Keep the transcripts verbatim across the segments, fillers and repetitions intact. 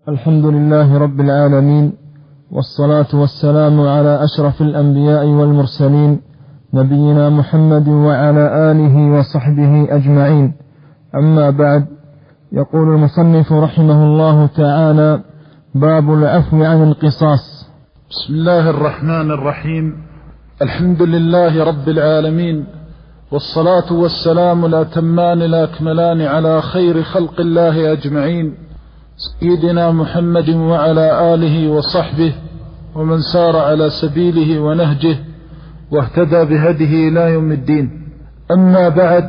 الحمد لله رب العالمين، والصلاة والسلام على أشرف الأنبياء والمرسلين، نبينا محمد وعلى آله وصحبه أجمعين. أما بعد، يقول المصنف رحمه الله تعالى: باب العفو عن القصاص. بسم الله الرحمن الرحيم. الحمد لله رب العالمين، والصلاة والسلام الأتمان الأكملان على خير خلق الله أجمعين، سيدنا محمد وعلى آله وصحبه ومن سار على سبيله ونهجه واهتدى بهديه إلى يوم الدين. أما بعد،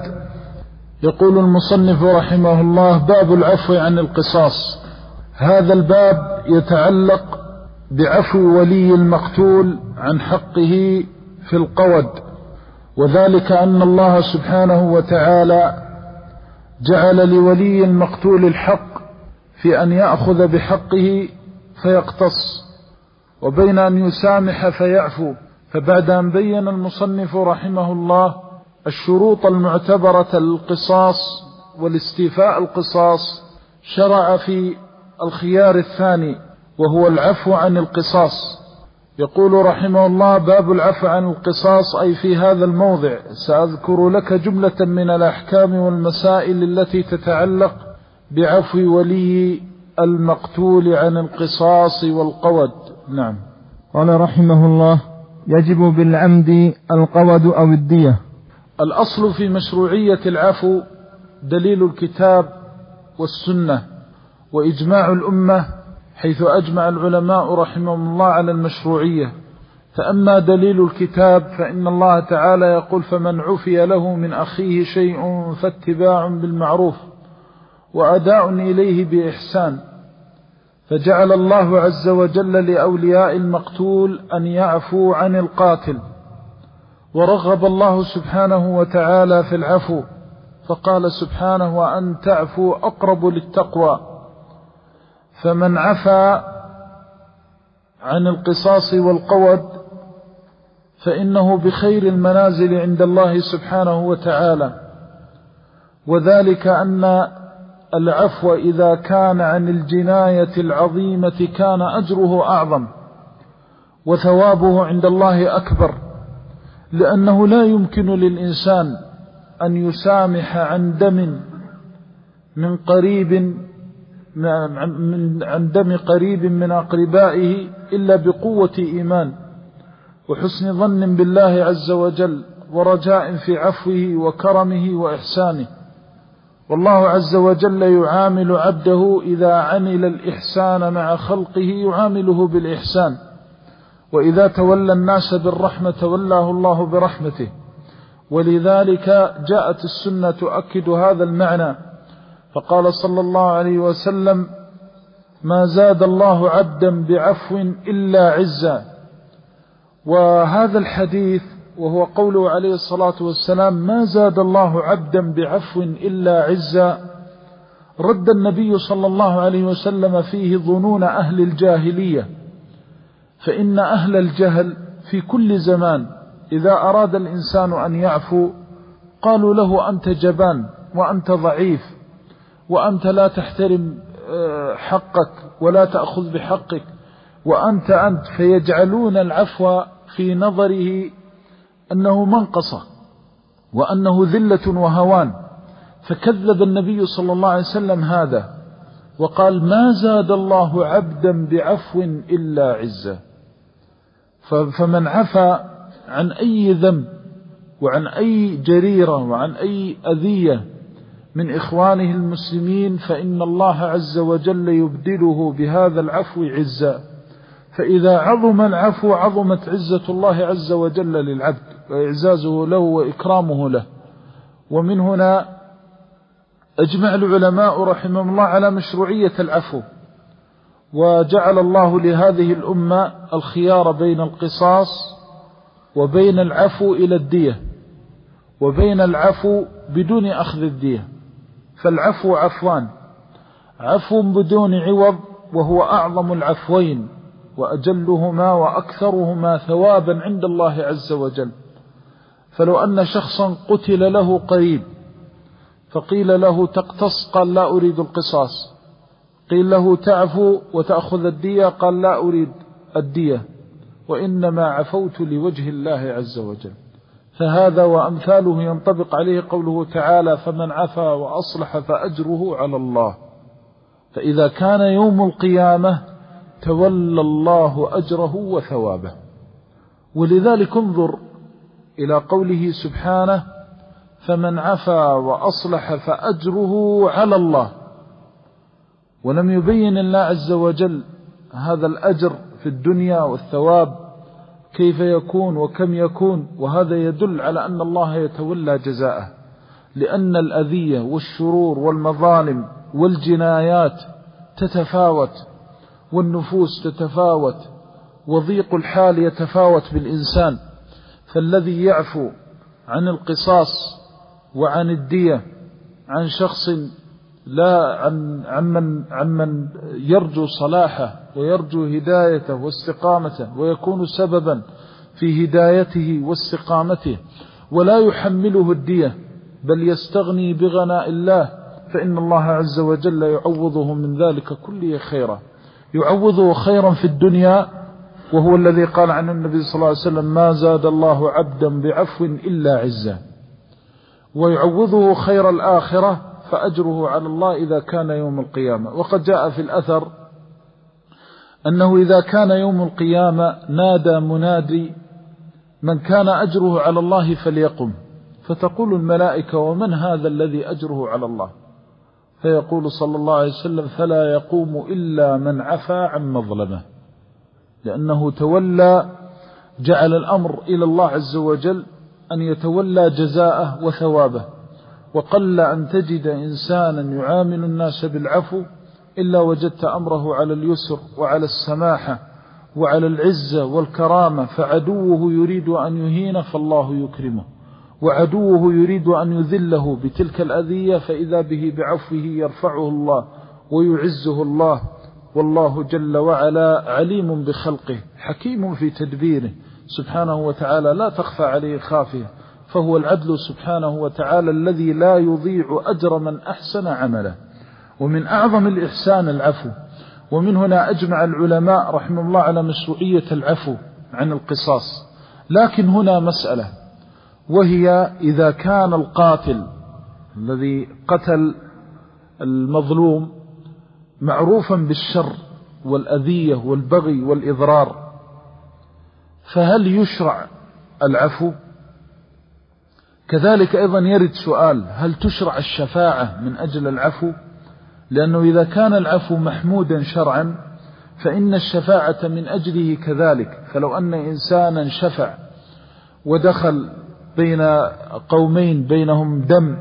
يقول المصنف رحمه الله: باب العفو عن القصاص. هذا الباب يتعلق بعفو ولي المقتول عن حقه في القود، وذلك أن الله سبحانه وتعالى جعل لولي المقتول الحق في أن يأخذ بحقه فيقتص، وبين أن يسامح فيعفو. فبعد أن بين المصنف رحمه الله الشروط المعتبرة للقصاص والاستيفاء القصاص، شرع في الخيار الثاني وهو العفو عن القصاص. يقول رحمه الله: باب العفو عن القصاص. أي في هذا الموضع سأذكر لك جملة من الأحكام والمسائل التي تتعلق بعفو ولي المقتول عن القصاص والقود. نعم. قال رحمه الله: يجب بالعمد القود أو الدية. الأصل في مشروعية العفو دليل الكتاب والسنة وإجماع الأمة، حيث أجمع العلماء رحمهم الله على المشروعية. فأما دليل الكتاب فإن الله تعالى يقول: فمن عفي له من أخيه شيء فاتباع بالمعروف وأداء إليه بإحسان. فجعل الله عز وجل لأولياء المقتول أن يعفوا عن القاتل، ورغب الله سبحانه وتعالى في العفو، فقال سبحانه: وأن تعفوا أقرب للتقوى. فمن عفا عن القصاص والقود فإنه بخير المنازل عند الله سبحانه وتعالى، وذلك أن العفو إذا كان عن الجناية العظيمة كان أجره أعظم وثوابه عند الله أكبر، لأنه لا يمكن للإنسان أن يسامح عن دم من قريب من عن دم قريب من أقربائه إلا بقوة إيمان وحسن ظن بالله عز وجل ورجاء في عفوه وكرمه وإحسانه. والله عز وجل يعامل عبده إذا عمل الإحسان مع خلقه يعامله بالإحسان، وإذا تولى الناس بالرحمة تولاه الله برحمته. ولذلك جاءت السنة تؤكد هذا المعنى، فقال صلى الله عليه وسلم: ما زاد الله عبدا بعفو إلا عزا. وهذا الحديث وهو قوله عليه الصلاة والسلام: ما زاد الله عبدا بعفو إلا عزا، رد النبي صلى الله عليه وسلم فيه ظنون أهل الجاهلية. فإن أهل الجهل في كل زمان إذا أراد الإنسان أن يعفو قالوا له: أنت جبان، وأنت ضعيف، وأنت لا تحترم حقك ولا تأخذ بحقك، وأنت أنت فيجعلون العفو في نظره أنه منقصة وأنه ذلة وهوان. فكذب النبي صلى الله عليه وسلم هذا وقال: ما زاد الله عبدا بعفو إلا عزة. فمن عفى عن أي ذنب وعن أي جريرة وعن أي أذية من إخوانه المسلمين فإن الله عز وجل يبدله بهذا العفو عزا. فإذا عظم العفو عظمت عزة الله عز وجل للعبد وإعزازه له وإكرامه له. ومن هنا أجمع العلماء رحمهم الله على مشروعية العفو، وجعل الله لهذه الأمة الخيار بين القصاص وبين العفو إلى الدية وبين العفو بدون أخذ الدية. فالعفو عفوان: عفو بدون عوض وهو أعظم العفوين وأجلهما وأكثرهما ثوابا عند الله عز وجل. فلو أن شخصا قتل له قريب فقيل له: تقتص؟ قال: لا أريد القصاص. قيل له تعفو وتأخذ الدية، قال لا أريد الدية، وإنما عفوت لوجه الله عز وجل. فهذا وأمثاله ينطبق عليه قوله تعالى: فمن عفا وأصلح فأجره على الله. فإذا كان يوم القيامة تولى الله أجره وثوابه. ولذلك انظر إلى قوله سبحانه: فمن عفا وأصلح فأجره على الله. ولم يبين الله عز وجل هذا الأجر في الدنيا والثواب كيف يكون وكم يكون، وهذا يدل على أن الله يتولى جزاءه، لأن الأذية والشرور والمظالم والجنايات تتفاوت، والنفوس تتفاوت، وضيق الحال يتفاوت بالإنسان. فالذي يعفو عن القصاص وعن الدية عن شخص لا عن عمن عمن يرجو صلاحه ويرجو هدايته واستقامته ويكون سببا في هدايته واستقامته، ولا يحمله الدية بل يستغني بغناء الله، فإن الله عز وجل يعوضه من ذلك كله خيرا، يعوضه خيرا في الدنيا، وهو الذي قال عن النبي صلى الله عليه وسلم: ما زاد الله عبدا بعفو إلا عزا. ويعوضه خير الآخرة، فأجره على الله إذا كان يوم القيامة. وقد جاء في الأثر أنه إذا كان يوم القيامة نادى منادي: من كان أجره على الله فليقم. فتقول الملائكة: ومن هذا الذي أجره على الله؟ فيقول صلى الله عليه وسلم: فلا يقوم إلا من عفا عن مظلمه، لأنه تولى، جعل الأمر إلى الله عز وجل أن يتولى جزاءه وثوابه. وقل أن تجد إنسانا يعامل الناس بالعفو إلا وجدت أمره على اليسر وعلى السماحة وعلى العزة والكرامة، فعدوه يريد أن يهينه فالله يكرمه، وعدوه يريد أن يذله بتلك الأذية فإذا به بعفوه يرفعه الله ويعزه الله. والله جل وعلا عليم بخلقه حكيم في تدبيره سبحانه وتعالى، لا تخفى عليه خافية، فهو العدل سبحانه وتعالى الذي لا يضيع أجر من أحسن عمله. ومن أعظم الإحسان العفو. ومن هنا أجمع العلماء رحمه الله على مشروعية العفو عن القصاص. لكن هنا مسألة، وهي إذا كان القاتل الذي قتل المظلوم معروفا بالشر والأذية والبغي والإضرار، فهل يشرع العفو؟ كذلك أيضا يرد سؤال: هل تشرع الشفاعة من أجل العفو؟ لأنه إذا كان العفو محمودا شرعا فإن الشفاعة من أجله كذلك. فلو أن إنسانا شفع ودخل بين قومين بينهم دم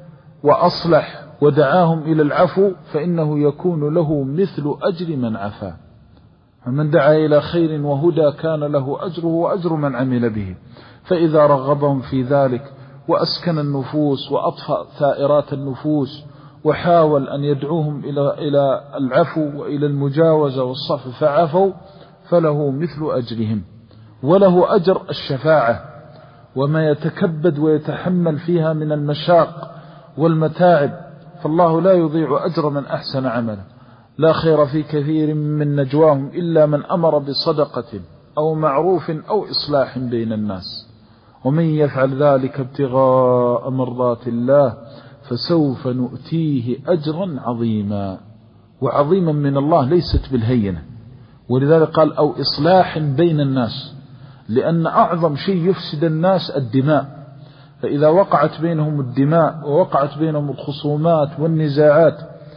وأصلح ودعاهم إلى العفو فإنه يكون له مثل أجر من عفا. فمن دعا إلى خير وهدى كان له أجره وأجر من عمل به. فإذا رغبهم في ذلك وأسكن النفوس وأطفأ ثائرات النفوس وحاول أن يدعوهم إلى إلى العفو وإلى المجاوزة والصفح فعفوا، فله مثل أجرهم وله أجر الشفاعة وما يتكبد ويتحمل فيها من المشاق والمتاعب. فالله لا يضيع أجر من أحسن عملا. لا خير في كثير من نجواهم إلا من أمر بصدقة أو معروف أو إصلاح بين الناس، ومن يفعل ذلك ابتغاء مرضات الله فسوف نؤتيه أجرا عظيما. وعظيما من الله ليست بالهينة، ولذلك قال أو إصلاح بين الناس، لأن أعظم شيء يفسد الناس الدماء. فإذا وقعت بينهم الدماء ووقعت بينهم الخصومات والنزاعات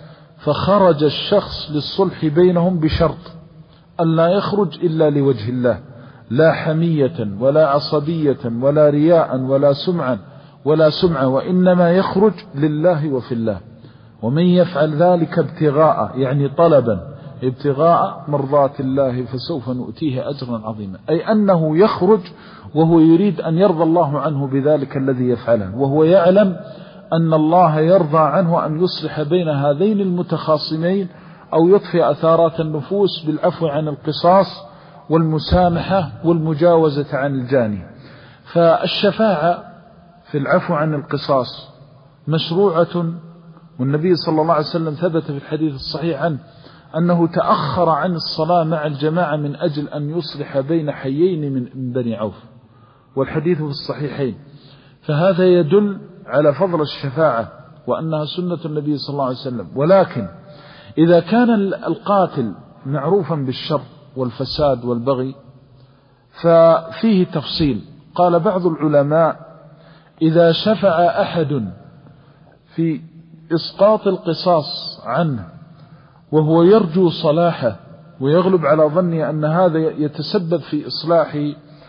فخرج الشخص للصلح بينهم بشرط أن لا يخرج إلا لوجه الله، لا حمية ولا عصبية ولا رياء ولا سمعا ولا سمعة، وإنما يخرج لله وفي الله. ومن يفعل ذلك ابتغاء يعني طلبا ابتغاء مرضات الله فسوف نؤتيه أجرا عظيما، أي أنه يخرج وهو يريد أن يرضى الله عنه بذلك الذي يفعله، وهو يعلم أن الله يرضى عنه أن يصلح بين هذين المتخاصمين أو يطفئ أثارات النفوس بالعفو عن القصاص والمسامحة والمجاوزة عن الجاني. فالشفاعة في العفو عن القصاص مشروعة والنبي صلى الله عليه وسلم ثبت في الحديث الصحيح عنه أنه تأخر عن الصلاة مع الجماعة من أجل أن يصلح بين حيين من بني عوف، والحديث في الصحيحين. فهذا يدل على فضل الشفاعة وأنها سنة النبي صلى الله عليه وسلم. ولكن إذا كان القاتل معروفا بالشر والفساد والبغي ففيه تفصيل. قال بعض العلماء: إذا شفع أحد في إسقاط القصاص عنه وهو يرجو صلاحه ويغلب على ظني أن هذا يتسبب في إصلاحه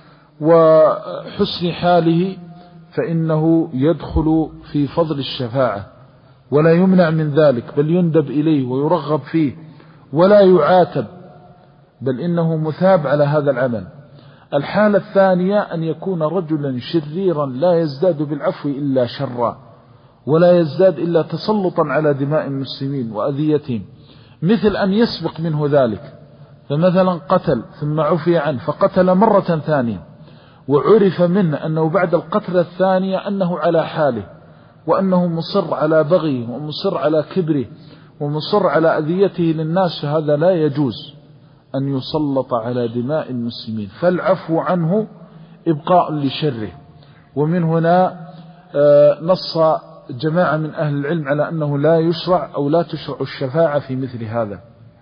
وحسن حاله، فإنه يدخل في فضل الشفاعة ولا يمنع من ذلك، بل يندب إليه ويرغب فيه ولا يعاتب، بل إنه مثاب على هذا العمل. الحالة الثانية أن يكون رجلا شريرا لا يزداد بالعفو إلا شرا، ولا يزداد إلا تسلطا على دماء المسلمين وأذيتهم، مثل أن يسبق منه ذلك، فمثلا قتل ثم عفي عنه فقتل مرة ثانية، وعرف منه أنه بعد القتل الثانية أنه على حاله، وأنه مصر على بغيه ومصر على كبره ومصر على أذيته للناس، فهذا لا يجوز أن يسلط على دماء المسلمين، فالعفو عنه إبقاء لشره. ومن هنا نص جماعة من أهل العلم على أنه لا يشرع أو لا تشرع الشفاعة في مثل هذا.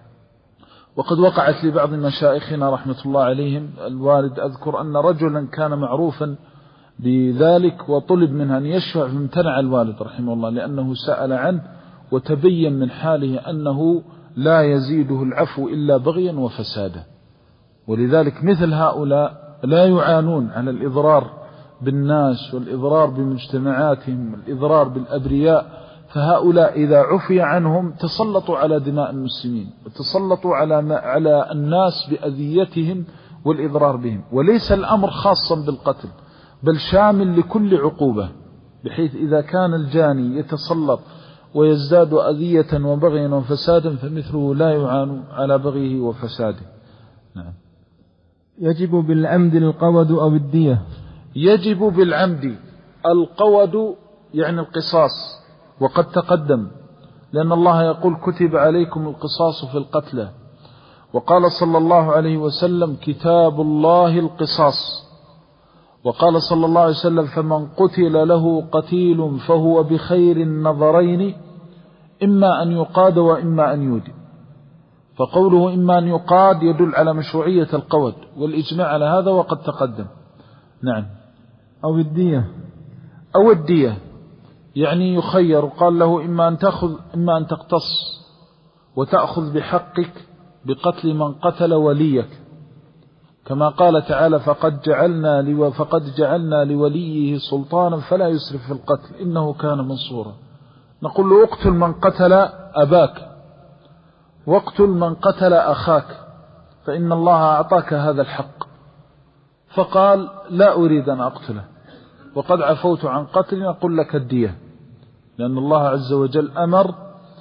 وقد وقعت لبعض مشايخنا رحمة الله عليهم الوالد أذكر أن رجلا كان معروفا بذلك وطلب منه أن يشفع، فامتنع الوالد رحمه الله لأنه سأل عنه وتبين من حاله أنه لا يزيده العفو إلا بغيا وفسادا. ولذلك مثل هؤلاء لا يعانون على الإضرار بالناس والإضرار بمجتمعاتهم والإضرار بالأبرياء، فهؤلاء إذا عفي عنهم تسلطوا على دماء المسلمين وتسلطوا على على الناس بأذيتهم والإضرار بهم. وليس الأمر خاصا بالقتل بل شامل لكل عقوبة، بحيث إذا كان الجاني يتسلط ويزداد أذية وبغيا وفسادا فمثله لا يعان على بغيه وفساده. نعم. يجب بالعمد القود أو الدية. يجب بالعمد القود يعني القصاص، وقد تقدم، لأن الله يقول: كتب عليكم القصاص في القتلى، وقال صلى الله عليه وسلم: كتاب الله القصاص، وقال صلى الله عليه وسلم: فمن قتل له قتيل فهو بخير النظرين إما أن يقاد وإما أن يودي. فقوله إما أن يقاد يدل على مشروعية القود والإجماع على هذا وقد تقدم. نعم. أو الدية. أو الدية يعني يخير، قال له: إما أن تأخذ إما أن تقتص وتأخذ بحقك بقتل من قتل وليك، كما قال تعالى: فقد جعلنا لو فقد جعلنا لوليه سلطانا فلا يسرف في القتل إنه كان منصورا. نقول له: اقتل من قتل أباك واقتل من قتل أخاك، فإن الله أعطاك هذا الحق. فقال: لا أريد أن أقتله وقد عفوت عن قتل، أقول لك الدية، لأن الله عز وجل أمر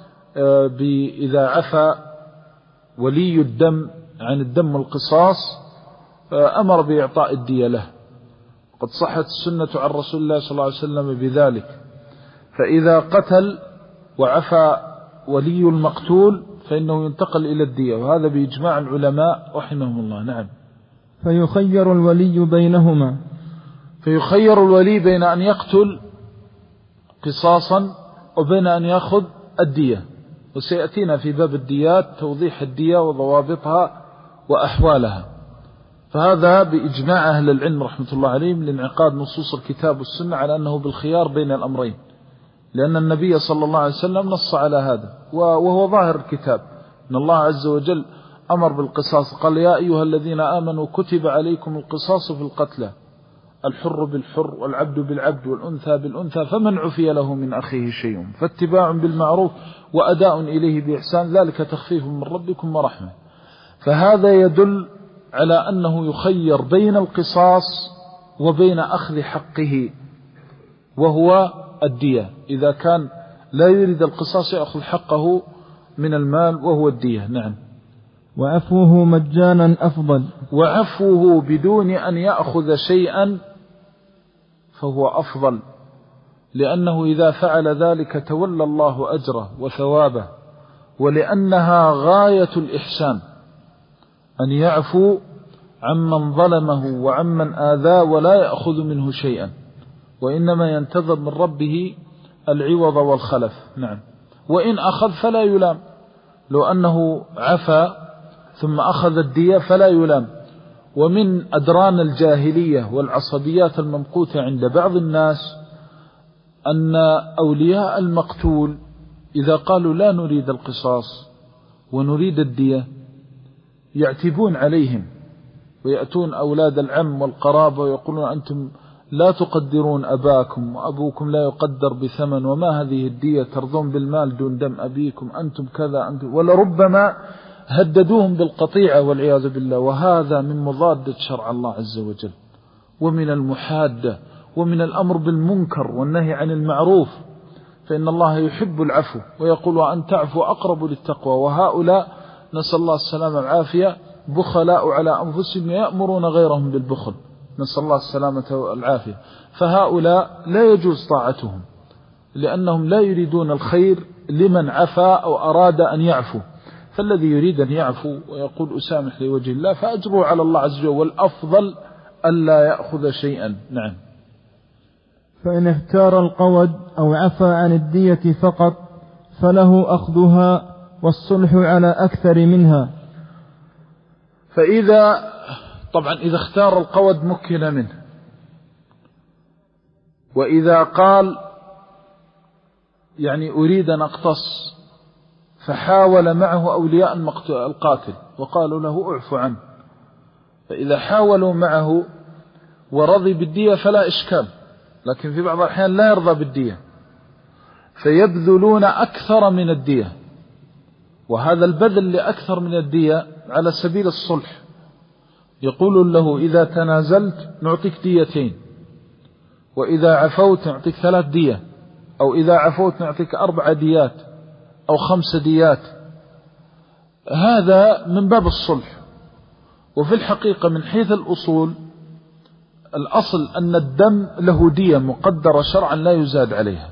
إذا عفى ولي الدم عن الدم والقصاص أمر بإعطاء الدية له. قد صحت السنة عن رسول الله صلى الله عليه وسلم بذلك. فإذا قتل وعفى ولي المقتول فإنه ينتقل إلى الدية، وهذا بإجماع العلماء رحمهم الله. نعم. فيخير الولي بينهما. فيخير الولي بين أن يقتل قصاصا وبين أن يأخذ الدية، وسيأتينا في باب الديات توضيح الدية وضوابطها وأحوالها. فهذا بإجماع أهل العلم رحمة الله عليهم لانعقاد نصوص الكتاب والسنة على أنه بالخيار بين الأمرين، لأن النبي صلى الله عليه وسلم نص على هذا، وهو ظاهر الكتاب أن الله عز وجل أمر بالقصاص، قال: يا أيها الذين آمنوا كتب عليكم القصاص في القتلى، الحر بالحر والعبد بالعبد والأنثى بالأنثى، فمن عفي له من أخيه شيء فاتباع بالمعروف وأداء إليه بإحسان، ذلك تخفيف من ربكم ورحمة. فهذا يدل على أنه يخير بين القصاص وبين أخذ حقه وهو الدية، إذا كان لا يريد القصاص يأخذ حقه من المال وهو الدية. نعم. وعفوه مجانا أفضل. وعفوه بدون أن يأخذ شيئا فهو أفضل، لأنه إذا فعل ذلك تولى الله أجره وثوابه، ولأنها غاية الإحسان أن يعفو عمن ظلمه وعمن آذاه ولا يأخذ منه شيئا، وإنما ينتظر من ربه العوض والخلف. نعم. وإن أخذ فلا يلام، لو أنه عفا ثم أخذ الدية فلا يلام. ومن أدران الجاهلية والعصبيات الممقوتة عند بعض الناس أن أولياء المقتول إذا قالوا لا نريد القصاص ونريد الدية يعتبون عليهم، ويأتون أولاد العم والقرابة ويقولون أنتم لا تقدرون أباكم، وأبوكم لا يقدر بثمن، وما هذه الدية، ترضون بالمال دون دم أبيكم، أنتم كذا أنتم، ولربما هددوهم بالقطيعة والعياذ بالله. وهذا من مضادة شرع الله عز وجل، ومن المحادة، ومن الأمر بالمنكر والنهي عن المعروف، فإن الله يحب العفو ويقول وأن تعفو أقرب للتقوى. وهؤلاء نسأل الله السلامة والعافية بخلاء على أنفسهم يأمرون غيرهم بالبخل، نسأل الله السلامة والعافية. فهؤلاء لا يجوز طاعتهم، لأنهم لا يريدون الخير لمن عفا أو أراد أن يعفو. فالذي يريد أن يعفو ويقول أسامح لوجه الله فأجره على الله عز وجل، والأفضل ألا يأخذ شيئا. نعم. فإن اختار القود أو عفى عن الدية فقط فله أخذها والصلح على أكثر منها. فإذا طبعا إذا اختار القود مكن منه، وإذا قال يعني أريد أن أقتص فحاول معه أولياء القاتل وقالوا له اعفو عنه، فإذا حاولوا معه ورضي بالدية فلا إشكال، لكن في بعض الأحيان لا يرضى بالدية فيبذلون أكثر من الدية، وهذا البذل لأكثر من الدية على سبيل الصلح. يقول له إذا تنازلت نعطيك ديتين، وإذا عفوت نعطيك ثلاث دية، أو إذا عفوت نعطيك أربع ديات أو خمس ديات. هذا من باب الصلح. وفي الحقيقة من حيث الأصول الأصل أن الدم له دية مقدرة شرعا لا يزاد عليها،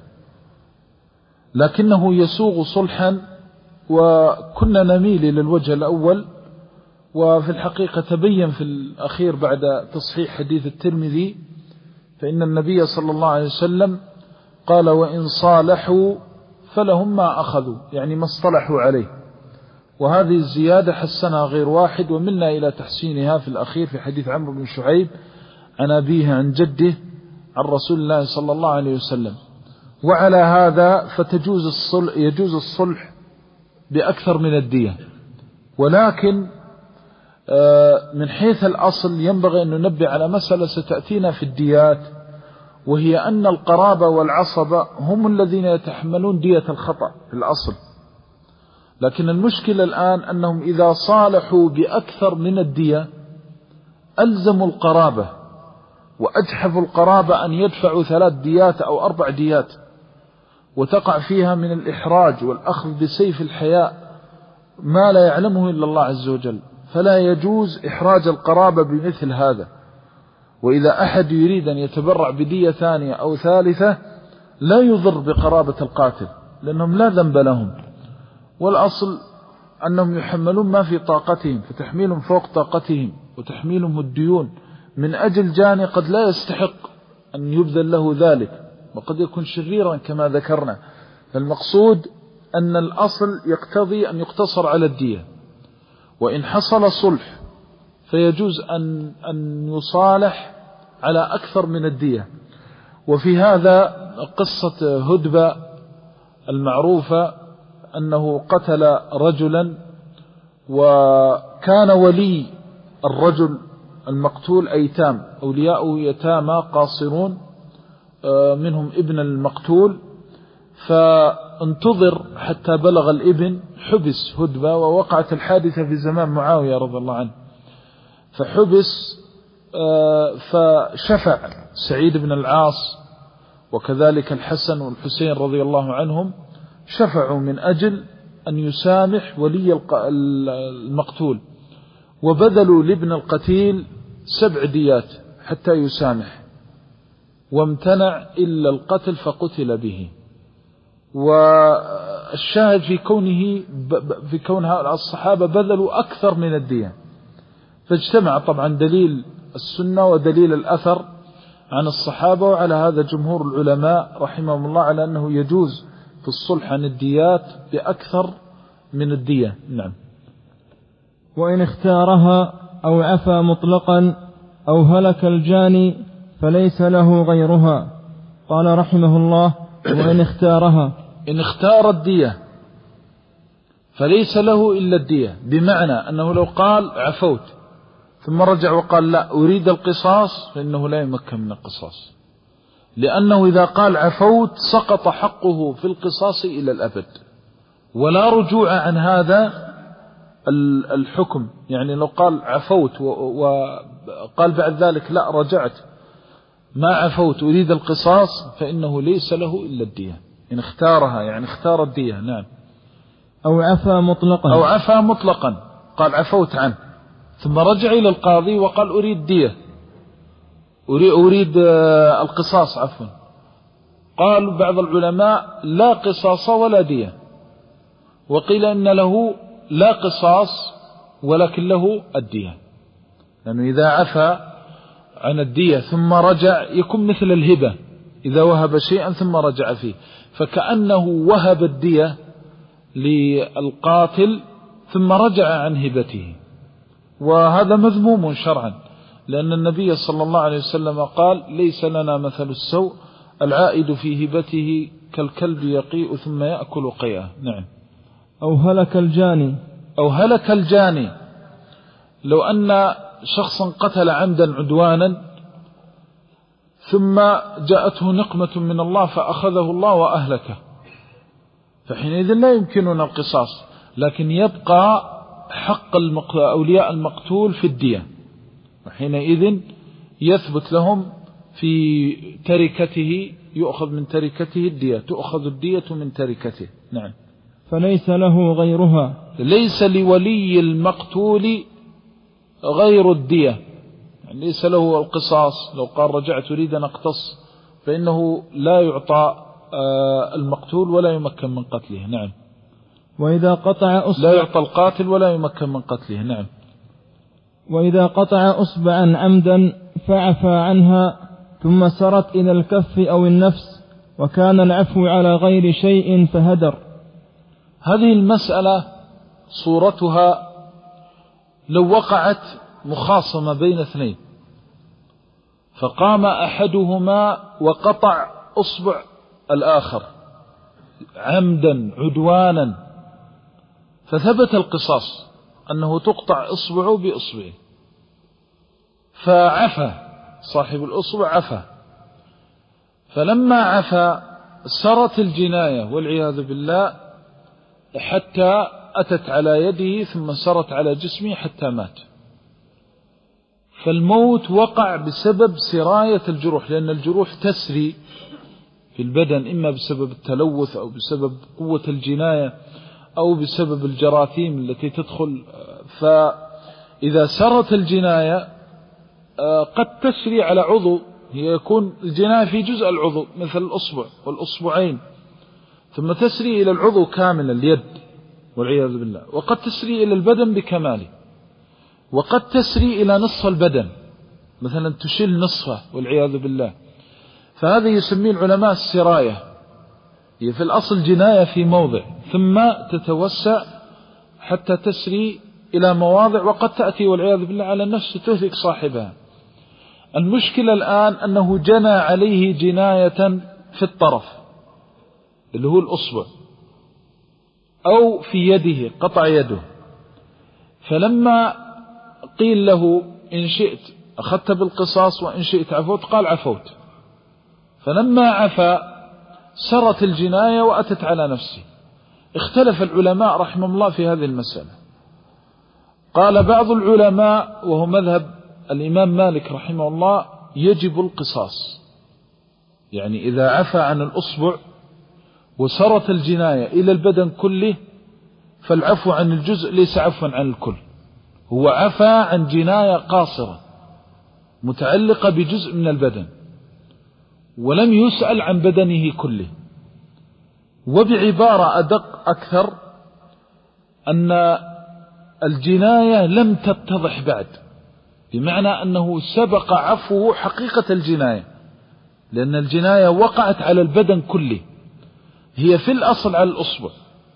لكنه يسوغ صلحا، وكنا نميل إلى الوجه الأول. وفي الحقيقة تبين في الأخير بعد تصحيح حديث الترمذي فإن النبي صلى الله عليه وسلم قال وإن صالحوا فلهم ما أخذوا، يعني ما اصطلحوا عليه. وهذه الزيادة حسنها غير واحد، ومنا إلى تحسينها في الأخير في حديث عمرو بن شعيب عن أبيه عن جده عن رسول الله صلى الله عليه وسلم. وعلى هذا فتجوز الصلح، يجوز الصلح بأكثر من الدية. ولكن من حيث الأصل ينبغي أن ننبه على مسألة ستأتينا في الديات، وهي أن القرابة والعصبة هم الذين يتحملون دية الخطأ في الأصل. لكن المشكلة الآن أنهم إذا صالحوا بأكثر من الدية ألزموا القرابة وأجحفوا القرابة أن يدفعوا ثلاث ديات أو أربع ديات، وتقع فيها من الإحراج والأخذ بسيف الحياء ما لا يعلمه إلا الله عز وجل. فلا يجوز إحراج القرابة بمثل هذا. وإذا أحد يريد أن يتبرع بدية ثانية أو ثالثة لا يضر بقرابة القاتل، لأنهم لا ذنب لهم، والأصل أنهم يحملون ما في طاقتهم، فتحميلهم فوق طاقتهم وتحميلهم الديون من أجل جاني قد لا يستحق أن يبذل له ذلك، وقد يكون شريرا كما ذكرنا. فالمقصود أن الأصل يقتضي أن يقتصر على الدية، وإن حصل صلح فيجوز أن, أن يصالح على أكثر من الدية. وفي هذا قصة هدبة المعروفة أنه قتل رجلا، وكان ولي الرجل المقتول أيتام، أولياءه يتامى قاصرون منهم ابن المقتول، فانتظر حتى بلغ الابن، حبس هدبة، ووقعت الحادثة في زمان معاوية رضي الله عنه، فحبس فشفع سعيد بن العاص وكذلك الحسن والحسين رضي الله عنهم، شفعوا من أجل أن يسامح ولي المقتول، وبذلوا لابن القتيل سبع ديات حتى يسامح. وامتنع إلا القتل فقتل به. والشاهد في كونه في كون هؤلاء الصحابة بذلوا أكثر من الدية، فاجتمع طبعا دليل السنة ودليل الأثر عن الصحابة، وعلى هذا جمهور العلماء رحمهم الله على أنه يجوز في الصلح عن الديات بأكثر من الدية. نعم. وإن اختارها أو عفا مطلقا أو هلك الجاني فليس له غيرها. قال رحمه الله: وإن اختارها، إن اختار الدية فليس له إلا الدية، بمعنى أنه لو قال عفوت ثم رجع وقال لا أريد القصاص فإنه لا يمكن من القصاص، لأنه إذا قال عفوت سقط حقه في القصاص إلى الأبد ولا رجوع عن هذا الحكم. يعني لو قال عفوت وقال بعد ذلك لا رجعت ما عفوت أريد القصاص فإنه ليس له إلا الدية إن اختارها، يعني اختار الدية. نعم. أو عفا مطلقا أو عفا مطلقا قال عفوت عنه ثم رجع إلى القاضي وقال أريد دية أريد, أريد القصاص عفوا، قال بعض العلماء لا قصاص ولا دية، وقيل إن له لا قصاص ولكن له الدية، لأنه إذا عفا عن الدية ثم رجع يكون مثل الهبة إذا وهب شيئا ثم رجع فيه، فكأنه وهب الدية للقاتل ثم رجع عن هبته، وهذا مذموم شرعا، لأن النبي صلى الله عليه وسلم قال: ليس لنا مثل السوء العائد في هبته كالكلب يقيء ثم يأكل قيئه. نعم. أو هلك الجاني أو هلك الجاني، لو أن شخصا قتل عمدا عدوانا ثم جاءته نقمة من الله فأخذه الله وأهلكه، فحينئذ لا يمكننا القصاص، لكن يبقى حق أولياء المقتول في الدية، وحينئذ يثبت لهم في تركته، يؤخذ من تركته الدية، تؤخذ الدية من تركته. نعم. فليس له غيرها، ليس لولي المقتول غير الدية، يعني ليس له القصاص. لو قال رجعت أريد أن أقتص فإنه لا يعطى المقتول ولا يمكن من قتله. نعم. وإذا قطع أصبع، لا يعطى القاتل ولا يمكن من قتله. نعم. وإذا قطع أصبعا عمدا فعفى عنها ثم سرت إلى الكف أو النفس وكان العفو على غير شيء فهدر. هذه المسألة صورتها لو وقعت مخاصمة بين اثنين فقام أحدهما وقطع أصبع الآخر عمدا عدوانا، فثبت القصاص أنه تقطع إصبعه بإصبعه، فعفى صاحب الأصبع عفى، فلما عفى سرت الجناية والعياذ بالله حتى أتت على يده ثم سرت على جسمه حتى مات، فالموت وقع بسبب سراية الجروح، لأن الجروح تسري في البدن إما بسبب التلوث أو بسبب قوة الجناية أو بسبب الجراثيم التي تدخل، فإذا سرت الجناية قد تسري على عضو، هي يكون الجناية في جزء العضو مثل الأصبع والأصبعين، ثم تسري إلى العضو كامل اليد والعياذ بالله، وقد تسري إلى البدن بكماله، وقد تسري إلى نصف البدن مثلا تشيل نصفه والعياذ بالله، فهذا يسميه العلماء السراية، هي في الأصل جناية في موضع ثم تتوسع حتى تسري إلى مواضع وقد تأتي والعياذ بالله على النفس تهلك صاحبها. المشكلة الآن أنه جنى عليه جناية في الطرف اللي هو الأصبع أو في يده قطع يده، فلما قيل له إن شئت أخذت بالقصاص وإن شئت عفوت قال عفوت، فلما عفا سرت الجناية وأتت على نفسه. اختلف العلماء رحمه الله في هذه المسألة، قال بعض العلماء وهو مذهب الإمام مالك رحمه الله يجب القصاص، يعني إذا عفا عن الأصبع وسرت الجناية إلى البدن كله فالعفو عن الجزء ليس عفوا عن الكل، هو عفا عن جناية قاصرة متعلقة بجزء من البدن، ولم يسأل عن بدنه كله. وبعبارة أدق أكثر أن الجناية لم تتضح بعد، بمعنى أنه سبق عفوه حقيقة الجناية، لأن الجناية وقعت على البدن كله، هي في الأصل على الأصبع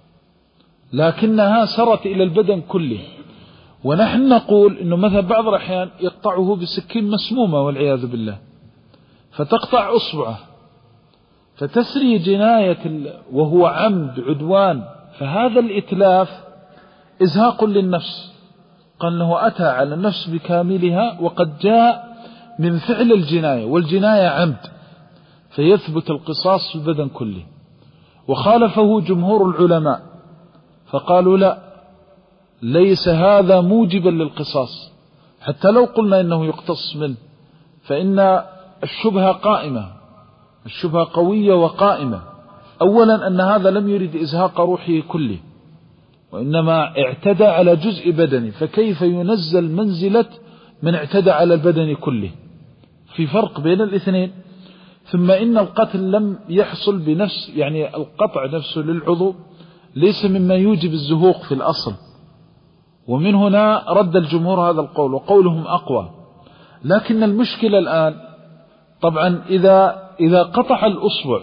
لكنها سرت إلى البدن كله. ونحن نقول إنه مثلا بعض الأحيان يقطعه بسكين مسمومة والعياذ بالله، فتقطع أصبعه فتسري جناية وهو عمد عدوان، فهذا الإتلاف إزهاق للنفس، قال أنه أتى على النفس بكاملها وقد جاء من فعل الجناية، والجناية عمد، فيثبت القصاص في البدن كله. وخالفه جمهور العلماء فقالوا لا، ليس هذا موجبا للقصاص، حتى لو قلنا إنه يقتص منه فإن الشبهة قائمة، الشبهة قوية وقائمة. أولا أن هذا لم يرد إزهاق روحه كله، وإنما اعتدى على جزء بدنه، فكيف ينزل منزلة من اعتدى على البدن كله؟ في فرق بين الاثنين. ثم إن القتل لم يحصل بنفس، يعني القطع نفسه للعضو ليس مما يوجب الزهوق في الأصل، ومن هنا رد الجمهور هذا القول وقولهم أقوى. لكن المشكلة الآن طبعا إذا إذا قطع الأصبع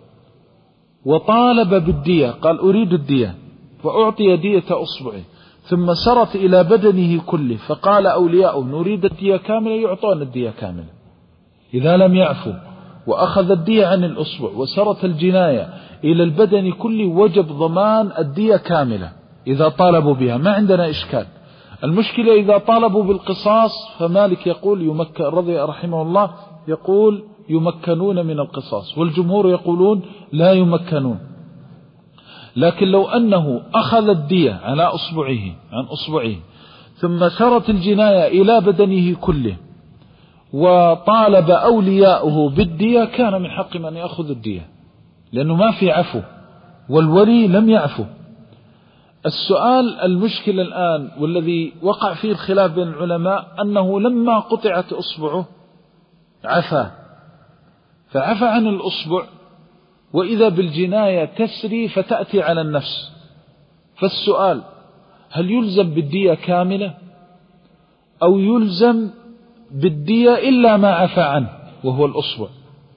وطالب بالدية، قال أريد الدية فأعطي دية أصبعه، ثم سرت إلى بدنه كله فقال أولياؤه نريد الدية كاملة، يعطون الدية كاملة. إذا لم يعفو وأخذ الدية عن الأصبع وسرت الجناية إلى البدن كله وجب ضمان الدية كاملة إذا طالبوا بها، ما عندنا إشكال. المشكلة إذا طالبوا بالقصاص فمالك يقول يمكن، رضي رحمه الله يقول يمكنون من القصاص، والجمهور يقولون لا يمكنون. لكن لو أنه أخذ الدية على أصبعه عن أصبعه ثم سرت الجناية إلى بدنه كله وطالب أولياؤه بالدية، كان من حق من يأخذ الدية، لأنه ما في عفو والولي لم يعفو. السؤال المشكلة الآن والذي وقع فيه الخلاف بين العلماء أنه لما قطعت أصبعه عفا، فعفى عن الأصبع، وإذا بالجناية تسري فتأتي على النفس. فالسؤال هل يلزم بالدية كاملة أو يلزم بالدية إلا ما عفى عنه وهو الأصبع؟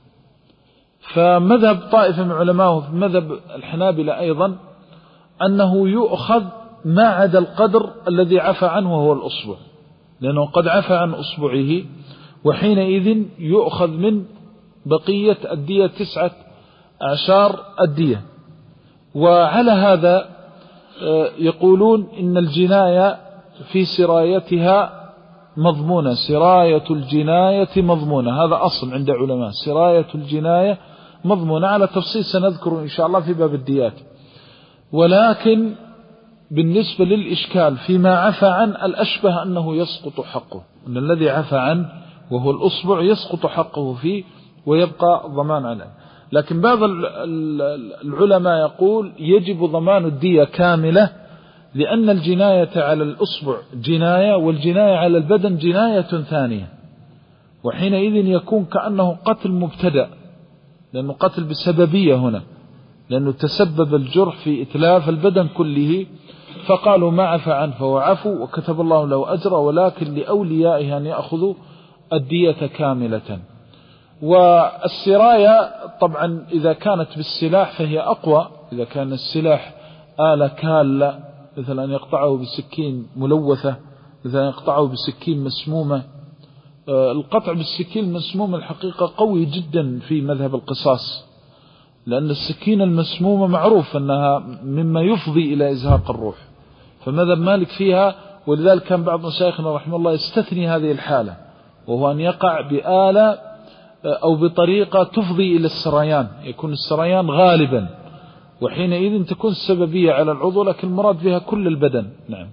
فمذهب طائفة من علماء في مذهب الحنابلة أيضا أنه يؤخذ ما عدا القدر الذي عفى عنه وهو الأصبع، لأنه قد عفى عن أصبعه، وحينئذ يؤخذ من بقية الدية تسعة أعشار الدية. وعلى هذا يقولون إن الجناية في سرايتها مضمونة، سراية الجناية مضمونة، هذا أصل عند علماء، سراية الجناية مضمونة، على تفصيل سنذكره إن شاء الله في باب الديات. ولكن بالنسبة للإشكال فيما عفى عن الأشبه أنه يسقط حقه، أن الذي عفى عنه وهو الأصبع يسقط حقه فيه ويبقى ضمان عنه. لكن بعض العلماء يقول يجب ضمان الدية كاملة، لأن الجناية على الأصبع جناية والجناية على البدن جناية ثانية، وحينئذ يكون كأنه قتل مبتدأ، لأنه قتل بسببية هنا، لأنه تسبب الجرح في إتلاف البدن كله. فقالوا ما عفى عنه فهو عفو وكتب الله له أجر، ولكن لأوليائه أن يأخذوا الدية كاملة. والسراية طبعا إذا كانت بالسلاح فهي أقوى، إذا كان السلاح آلة كالة مثلا أن يقطعه بسكين ملوثة، مثلا يقطعه بسكين مسمومة. القطع بالسكين المسمومة الحقيقة قوي جدا في مذهب القصاص، لأن السكين المسمومة معروف أنها مما يفضي إلى إزهاق الروح، فمذهب مالك فيها. ولذلك كان بعض مشايخنا رحمه الله يستثني هذه الحالة، وهو أن يقع بآلة أو بطريقة تفضي إلى السريان، يكون السريان غالبا، وحينئذ تكون السببية على العضو، لكن المراد بها كل البدن. نعم.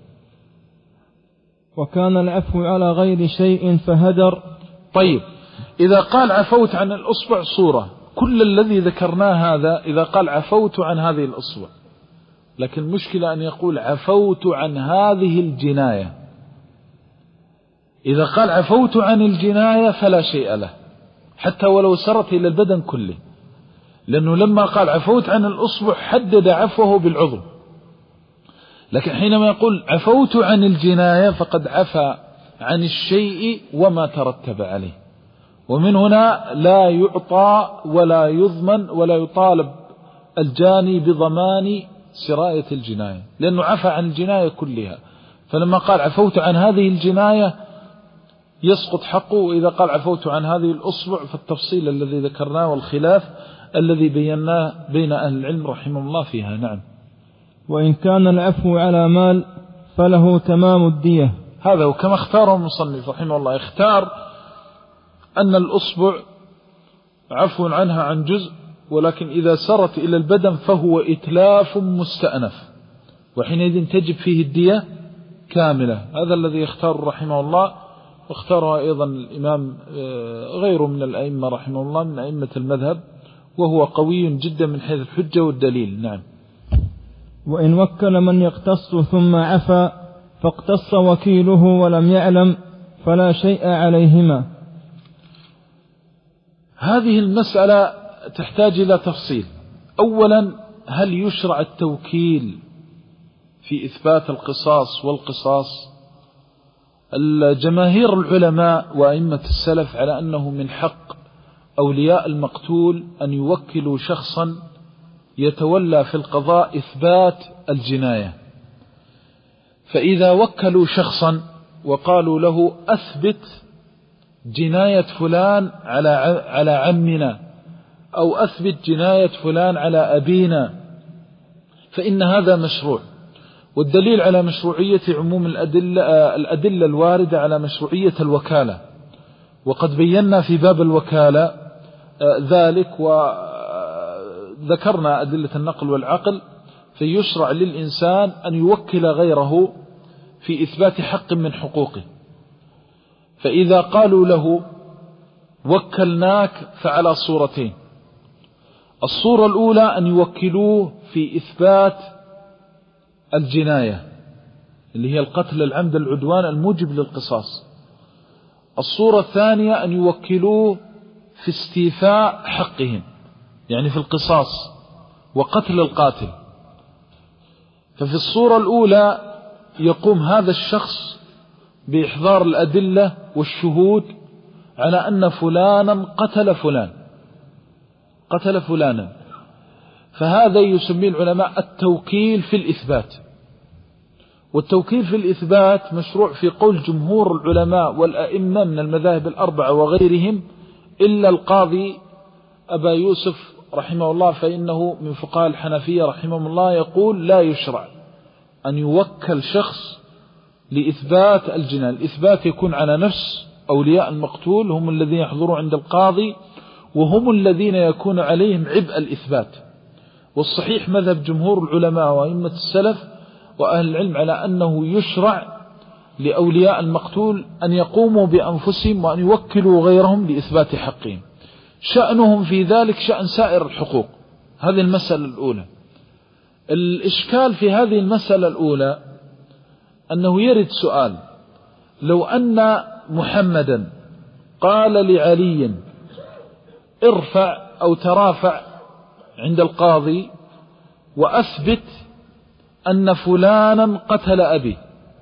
وكان العفو على غير شيء فهدر. طيب، إذا قال عفوت عن الأصبع صورة، كل الذي ذكرناه هذا إذا قال عفوت عن هذه الأصبع، لكن المشكلة أن يقول عفوت عن هذه الجناية. إذا قال عفوت عن الجناية فلا شيء له، حتى ولو سرت إلى البدن كله، لأنه لما قال عفوت عن الأصبع حدد عفوه بالعضو، لكن حينما يقول عفوت عن الجناية فقد عفى عن الشيء وما ترتب عليه. ومن هنا لا يعطى ولا يضمن ولا يطالب الجاني بضمان سراية الجناية، لأنه عفى عن الجناية كلها. فلما قال عفوت عن هذه الجناية يسقط حقه، وإذا قال عفوت عن هذه الأصبع فالتفصيل الذي ذكرناه والخلاف الذي بيناه بين أهل العلم رحمه الله فيها. نعم. وإن كان العفو على مال فله تمام الدية. هذا وكما اختاره المصنف رحمه الله، اختار أن الأصبع عفو عنها عن جزء، ولكن إذا سرت إلى البدن فهو إتلاف مستأنف، وحينئذ تجب فيه الدية كاملة. هذا الذي يختار رحمه الله، واختاره أيضا الإمام غيره من الأئمة رحمه الله من أئمة المذهب، وهو قوي جدا من حيث الحجة والدليل. نعم. وإن وكل من يقتص ثم عفا فاقتص وكيله ولم يعلم فلا شيء عليهما. هذه المسألة تحتاج إلى تفصيل. أولا، هل يشرع التوكيل في إثبات القصاص والقصاص؟ الجماهير العلماء وأئمة السلف على أنه من حق أولياء المقتول أن يوكلوا شخصا يتولى في القضاء إثبات الجناية. فإذا وكلوا شخصا وقالوا له أثبت جناية فلان على على عمنا، أو أثبت جناية فلان على أبينا، فإن هذا مشروع. والدليل على مشروعية عموم الأدلة, الأدلة الواردة على مشروعية الوكالة، وقد بينا في باب الوكالة ذلك وذكرنا أدلة النقل والعقل. فيشرع للإنسان أن يوكل غيره في إثبات حق من حقوقه. فإذا قالوا له وكلناك فعلى صورتين: الصورة الأولى أن يوكلوه في إثبات الجناية اللي هي القتل العمد العدوان الموجب للقصاص. الصورة الثانية أن يوكلوه في استيفاء حقهم، يعني في القصاص وقتل القاتل. ففي الصورة الأولى يقوم هذا الشخص بإحضار الأدلة والشهود على أن فلانا قتل فلان قتل فلانا فهذا يسميه العلماء التوكيل في الإثبات. والتوكيل في الإثبات مشروع في قول جمهور العلماء والأئمة من المذاهب الأربعة وغيرهم، إلا القاضي أبا يوسف رحمه الله فإنه من فقهاء الحنفية رحمه الله، يقول لا يشرع أن يوكل شخص لإثبات الجناية. الإثبات يكون على نفس أولياء المقتول، هم الذين يحضروا عند القاضي وهم الذين يكون عليهم عبء الإثبات. والصحيح مذهب جمهور العلماء وأئمة السلف وأهل العلم على أنه يشرع لأولياء المقتول أن يقوموا بأنفسهم وأن يوكلوا غيرهم لإثبات حقهم. شأنهم في ذلك شأن سائر الحقوق. هذه المسألة الأولى. الإشكال في هذه المسألة الأولى أنه يرد سؤال: لو أن محمدا قال لعلي ارفع أو ترافع عند القاضي وأثبت أن فلانا قتل أبي،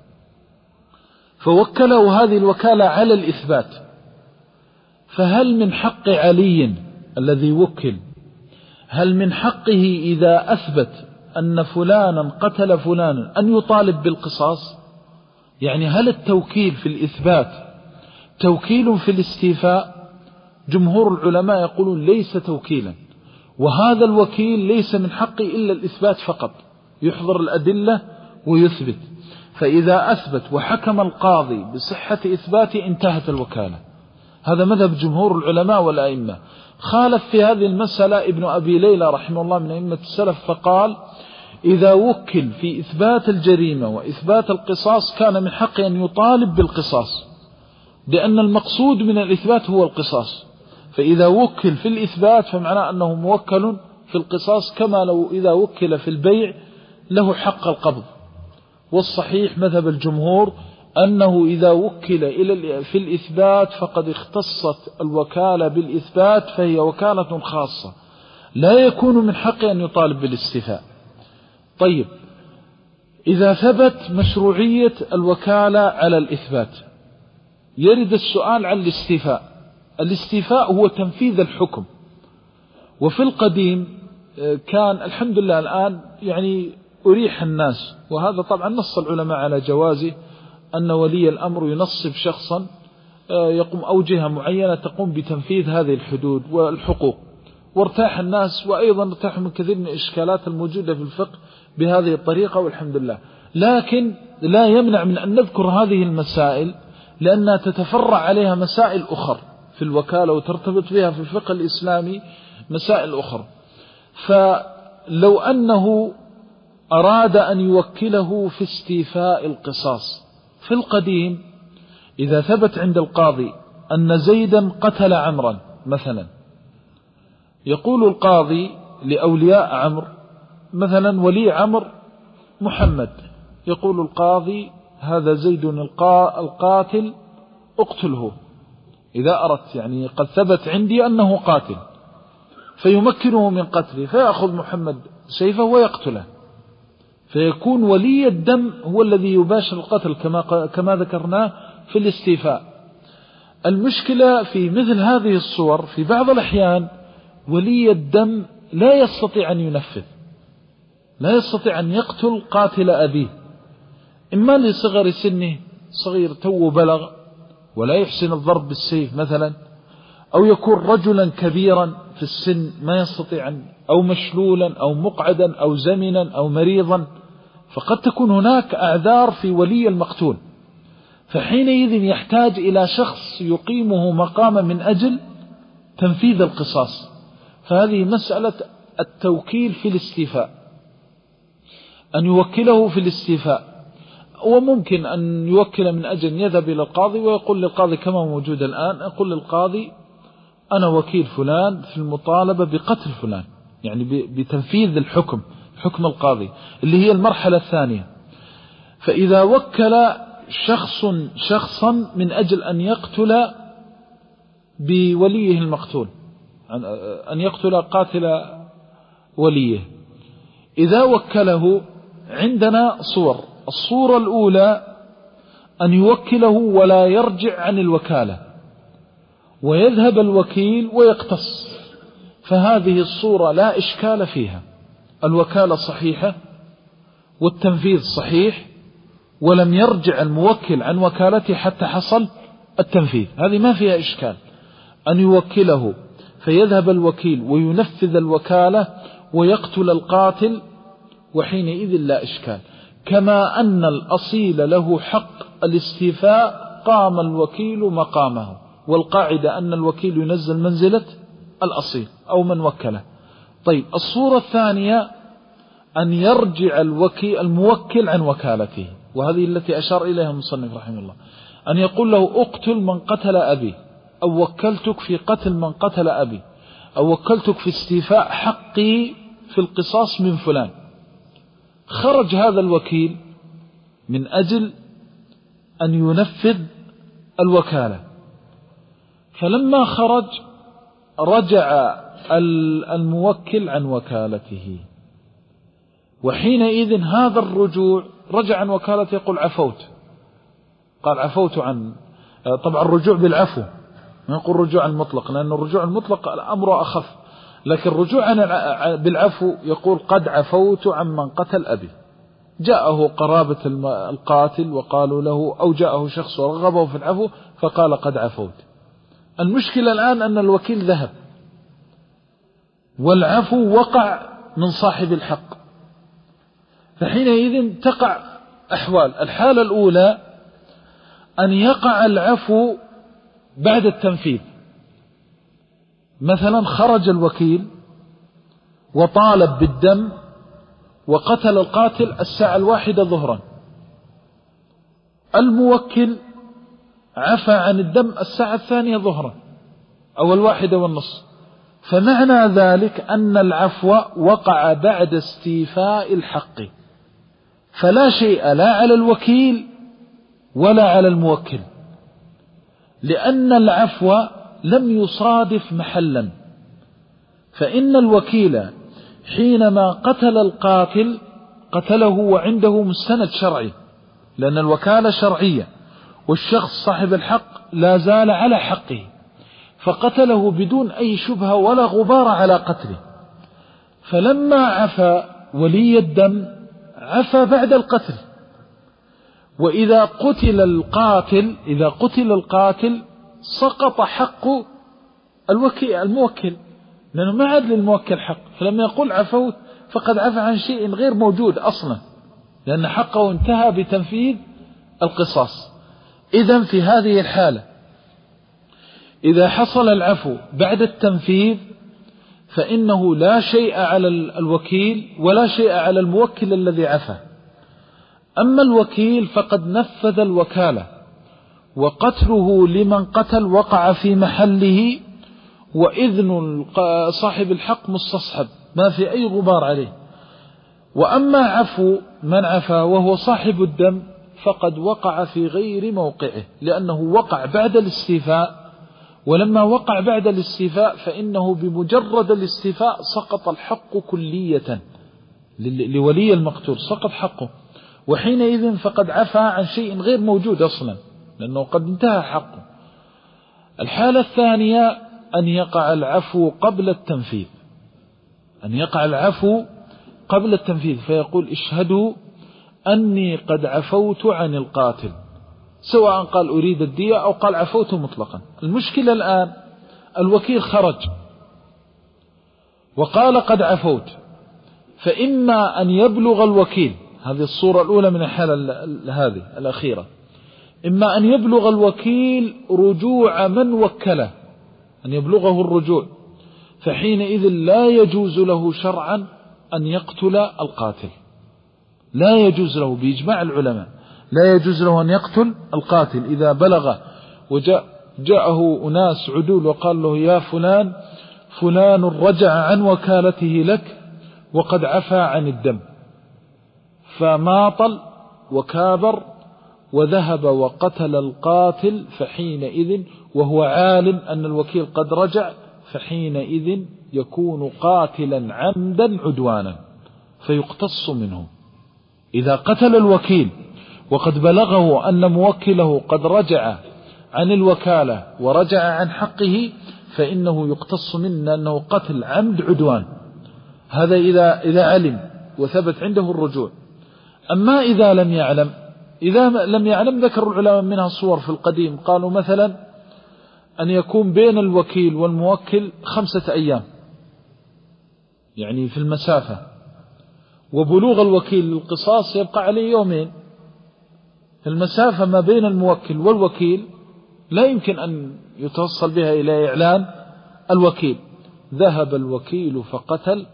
فوكله هذه الوكالة على الإثبات، فهل من حق علي الذي وكل، هل من حقه إذا أثبت أن فلانا قتل فلانا أن يطالب بالقصاص؟ يعني هل التوكيل في الإثبات توكيل في الاستيفاء؟ جمهور العلماء يقولون ليس توكيلا، وهذا الوكيل ليس من حقه إلا الإثبات فقط، يحضر الأدلة ويثبت. فإذا أثبت وحكم القاضي بصحة إثباته انتهت الوكالة. هذا مذهب جمهور العلماء والأئمة. خالف في هذه المسألة ابن أبي ليلى رحمه الله من أئمة السلف، فقال إذا وكل في إثبات الجريمة وإثبات القصاص كان من حقه أن يطالب بالقصاص، لأن المقصود من الإثبات هو القصاص. فإذا وكل في الإثبات فمعناه أنه موكل في القصاص، كما لو إذا وكل في البيع له حق القبض. والصحيح مذهب الجمهور أنه إذا وكل إلى في الإثبات فقد اختصت الوكالة بالإثبات فهي وكالة خاصة لا يكون من حقه أن يطالب بالاستيفاء. طيب، إذا ثبت مشروعية الوكالة على الإثبات يرد السؤال عن الاستيفاء. الاستيفاء هو تنفيذ الحكم، وفي القديم كان الحمد لله الآن يعني أريح الناس، وهذا طبعا نص العلماء على جوازه، أن ولي الأمر ينصب شخصا يقوم أو جهة معينة تقوم بتنفيذ هذه الحدود والحقوق، وارتاح الناس، وأيضا ارتاحوا من كثير من الإشكالات الموجودة في الفقه بهذه الطريقة والحمد لله. لكن لا يمنع من أن نذكر هذه المسائل لأنها تتفرع عليها مسائل أخرى في الوكالة وترتبط بها في الفقه الإسلامي مسائل أخرى. فلو أنه أراد أن يوكله في استيفاء القصاص في القديم، إذا ثبت عند القاضي أن زيدا قتل عمرا مثلا، يقول القاضي لأولياء عمرو مثلا ولي عمرو محمد، يقول القاضي هذا زيد القاتل اقتله إذا أردت، يعني قد ثبت عندي أنه قاتل، فيمكنه من قتله، فيأخذ محمد سيفه ويقتله، فيكون ولي الدم هو الذي يباشر القتل كما كما ذكرناه في الاستيفاء. المشكلة في مثل هذه الصور في بعض الأحيان ولي الدم لا يستطيع أن ينفذ، لا يستطيع أن يقتل قاتل أبيه، إما لصغر سنه، صغير تو بلغ ولا يحسن الضرب بالسيف مثلا، أو يكون رجلا كبيرا في السن ما يستطيع أن، أو مشلولا أو مقعدا أو زمنا أو مريضا، فقد تكون هناك أعذار في ولي المقتول، فحينئذ يحتاج إلى شخص يقيمه مقام من أجل تنفيذ القصاص. فهذه مسألة التوكيل في الاستيفاء، أن يوكله في الاستيفاء، وممكن أن يوكل من أجل يذهب إلى القاضي ويقول للقاضي كما موجود الآن، يقول للقاضي أنا وكيل فلان في المطالبة بقتل فلان، يعني بتنفيذ الحكم، حكم القاضي اللي هي المرحلة الثانية. فإذا وكل شخص شخصا من أجل أن يقتل بوليه المقتول، أن يقتل قاتل وليه، إذا وكله عندنا صور. الصورة الأولى أن يوكله ولا يرجع عن الوكالة ويذهب الوكيل ويقتص، فهذه الصورة لا إشكال فيها، الوكالة صحيحة والتنفيذ صحيح، ولم يرجع الموكل عن وكالته حتى حصل التنفيذ، هذه ما فيها إشكال. أن يوكله فيذهب الوكيل وينفذ الوكالة ويقتل القاتل، وحينئذ لا إشكال. كما أن الأصيل له حق الاستيفاء قام الوكيل مقامه، والقاعدة أن الوكيل ينزل منزلة الأصيل أو من وكله. طيب، الصورة الثانية أن يرجع الوكيل الموكل عن وكالته، وهذه التي أشار إليها المصنف رحمه الله، أن يقول له اقتل من قتل أبي، أو وكلتك في قتل من قتل أبي، أو وكلتك في استيفاء حقي في القصاص من فلان. خرج هذا الوكيل من أجل أن ينفذ الوكالة، فلما خرج رجع الموكل عن وكالته، وحينئذ هذا الرجوع رجع عن وكالته يقول عفوت، قال عفوت عن، طبعا الرجوع بالعفو، ما يقول رجوع المطلق، لأن الرجوع المطلق الأمر أخف، لكن الرجوع عن بالعفو يقول قد عفوت عن من قتل أبي. جاءه قرابة القاتل وقالوا له، أو جاءه شخص ورغبه في العفو فقال قد عفوت. المشكلة الآن أن الوكيل ذهب والعفو وقع من صاحب الحق، فحينئذ تقع أحوال. الحالة الأولى أن يقع العفو بعد التنفيذ، مثلا خرج الوكيل وطالب بالدم وقتل القاتل الساعة الواحدة ظهرا، الموكل عفى عن الدم الساعة الثانية ظهرا أو الواحدة والنصف، فمعنى ذلك أن العفو وقع بعد استيفاء الحق، فلا شيء لا على الوكيل ولا على الموكل، لأن العفو لم يصادف محلا. فإن الوكيل حينما قتل القاتل قتله وعنده مستند شرعي، لأن الوكالة شرعية، والشخص صاحب الحق لا زال على حقه، فقتله بدون أي شبهة ولا غبار على قتله. فلما عفى ولي الدم عفى بعد القتل. وإذا قتل القاتل إذا قتل القاتل سقط حق الوكيل الموكل، لأنه ما عاد للموكل حق. فلما يقول عفوت فقد عفى عن شيء غير موجود أصلا، لأن حقه انتهى بتنفيذ القصاص. إذن في هذه الحالة إذا حصل العفو بعد التنفيذ فإنه لا شيء على الوكيل ولا شيء على الموكل الذي عفى. أما الوكيل فقد نفذ الوكالة، وقتله لمن قتل وقع في محله، وإذن صاحب الحق مستصحب ما في أي غبار عليه. وأما عفو من عفى وهو صاحب الدم فقد وقع في غير موقعه، لأنه وقع بعد الاستيفاء، ولما وقع بعد الاستيفاء فإنه بمجرد الاستيفاء سقط الحق كلية لولي المقتول، سقط حقه، وحينئذ فقد عفى عن شيء غير موجود أصلا، لأنه قد انتهى حقه. الحالة الثانية أن يقع العفو قبل التنفيذ، أن يقع العفو قبل التنفيذ، فيقول اشهدوا أني قد عفوت عن القاتل، سواء قال أريد الدية أو قال عفوت مطلقا. المشكلة الآن الوكيل خرج وقال قد عفوت، فإما أن يبلغ الوكيل، هذه الصورة الأولى من الحالة هذه الأخيرة، إما أن يبلغ الوكيل رجوع من وكله، أن يبلغه الرجوع، فحينئذ لا يجوز له شرعا أن يقتل القاتل، لا يجوز له بإجماع العلماء، لا يجوز له أن يقتل القاتل إذا بلغ وجاءه أناس عدول وقال له يا فلان فلان رجع عن وكالته لك وقد عفى عن الدم، فماطل وكابر وذهب وقتل القاتل، فحينئذ وهو عالم أن الوكيل قد رجع، فحينئذ يكون قاتلا عمدا عدوانا فيقتص منه. إذا قتل الوكيل وقد بلغه أن موكله قد رجع عن الوكالة ورجع عن حقه فإنه يقتص منه أنه قتل عمد عدوان، هذا إذا, إذا علم وثبت عنده الرجوع. أما إذا لم يعلم إذا لم يعلم ذكر العلماء منها صور في القديم، قالوا مثلا أن يكون بين الوكيل والموكل خمسة أيام، يعني في المسافة، وبلوغ الوكيل للقصاص يبقى عليه يومين. المسافة ما بين الموكل والوكيل لا يمكن أن يتوصل بها إلى إعلان الوكيل. ذهب الوكيل فقتل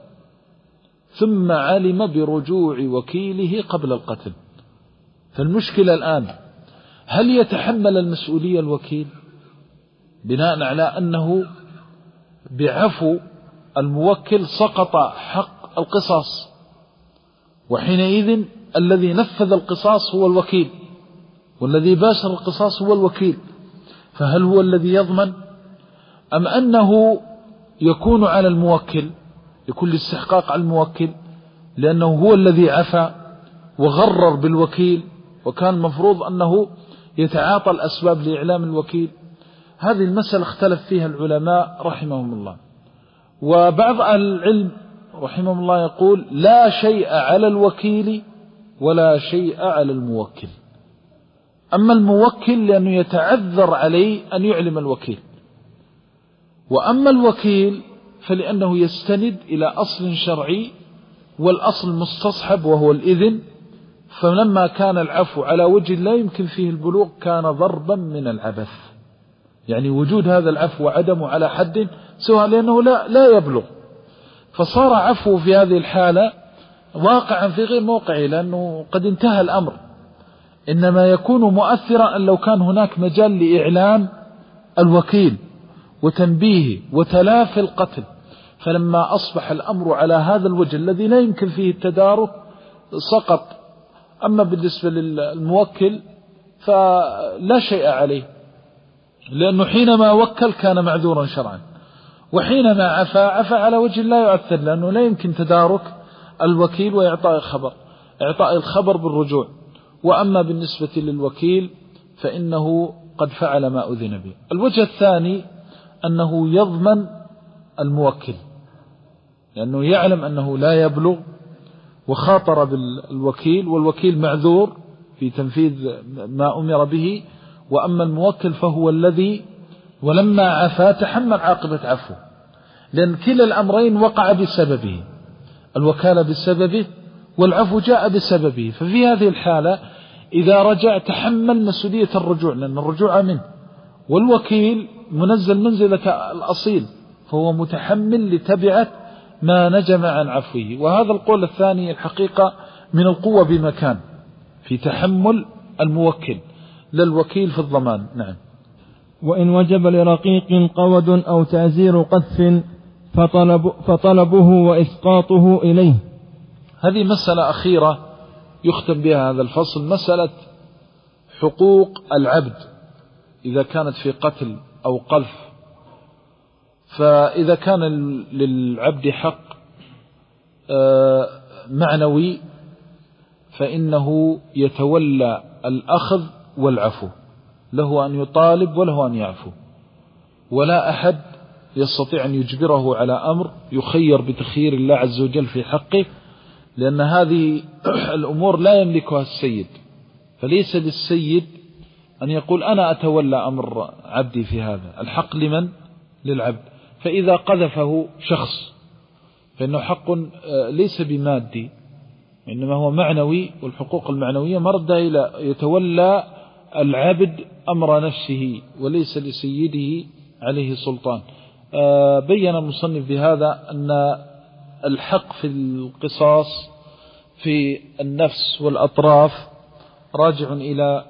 ثم علم برجوع وكيله قبل القتل. فالمشكلة الآن هل يتحمل المسؤولية الوكيل بناء على أنه بعفو الموكل سقط حق القصاص، وحينئذ الذي نفذ القصاص هو الوكيل والذي باشر القصاص هو الوكيل، فهل هو الذي يضمن أم أنه يكون على الموكل، يكون الاستحقاق على الموكل لأنه هو الذي عفى وغرر بالوكيل، وكان المفروض أنه يتعاطى الأسباب لإعلام الوكيل؟ هذه المسألة اختلف فيها العلماء رحمهم الله. وبعض أهل العلم رحمهم الله يقول لا شيء على الوكيل ولا شيء على الموكل. أما الموكل لأنه يتعذر عليه أن يعلم الوكيل، وأما الوكيل فلأنه يستند إلى أصل شرعي والأصل مستصحب وهو الإذن، فلما كان العفو على وجه لا يمكن فيه البلوغ كان ضربا من العبث، يعني وجود هذا العفو وعدمه على حد سواء، لأنه لا, لا يبلغ، فصار عفو في هذه الحالة واقعا في غير موقعه لأنه قد انتهى الأمر. إنما يكون مؤثرا أن لو كان هناك مجال لإعلام الوكيل وتنبيهه وتلافي القتل، فلما أصبح الأمر على هذا الوجه الذي لا يمكن فيه التدارك سقط. أما بالنسبة للموكل فلا شيء عليه، لأنه حينما وكل كان معذورا شرعا، وحينما عفا عفا على وجه لا يؤثر، لأنه لا يمكن تدارك الوكيل وإعطاء خبر إعطاء الخبر بالرجوع. وأما بالنسبة للوكيل فإنه قد فعل ما أذن به. الوجه الثاني أنه يضمن الموكل، لأنه يعلم أنه لا يبلغ وخاطر بالوكيل، والوكيل معذور في تنفيذ ما أمر به. وأما الموكل فهو الذي ولما عفا تحمل عاقبة عفو، لأن كلا الأمرين وقع بسببه، الوكالة بسببه والعفو جاء بسببه. ففي هذه الحالة إذا رجع تحمل مسؤولية الرجوع، لأن الرجوع منه، والوكيل منزل منزلة الأصيل، فهو متحمل لتبعة ما نجم عن عفوه. وهذا القول الثاني الحقيقة من القوة بمكان في تحمل الموكل للوكيل في الضمان. نعم. وإن وجب لرقيق قود أو تعزير قذف فطلب فطلبه وإسقاطه إليه. هذه مسألة أخيرة يختم بها هذا الفصل، مسألة حقوق العبد إذا كانت في قتل أو قذف. فإذا كان للعبد حق معنوي فإنه يتولى الأخذ والعفو، له أن يطالب وله أن يعفو، ولا أحد يستطيع أن يجبره على أمر يخير بتخيير الله عز وجل في حقه، لأن هذه الأمور لا يملكها السيد. فليس للسيد أن يقول أنا أتولى أمر عبدي في هذا، الحق لمن؟ للعبد. فإذا قذفه شخص فإنه حق ليس بمادي، إنما هو معنوي، والحقوق المعنوية مردة إلى يتولى العبد أمر نفسه وليس لسيده عليه سلطان. بين المصنف بهذا أن الحق في القصاص في النفس والأطراف راجع إلى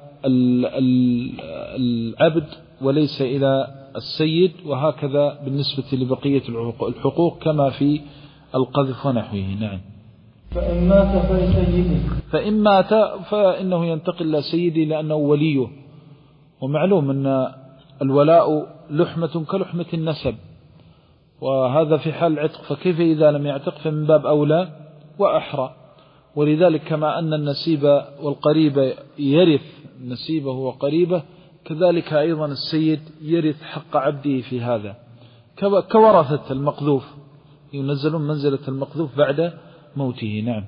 العبد وليس إلى السيد، وهكذا بالنسبة لبقية الحقوق كما في القذف ونحوه. نعم. فإن مات فلسيده، فإن مات فإنه ينتقل إلى سيده لأنه وليه، ومعلوم أن الولاء لحمة كلحمة النسب، وهذا في حال العتق، فكيف إذا لم يعتق فمن باب أولى وأحرى. ولذلك كما أن النسيب والقريب يرث نسيبه وقريبه، كذلك أيضا السيد يرث حق عبده في هذا، كورثة المقذوف ينزلون منزلة المقذوف بعد موته. نعم.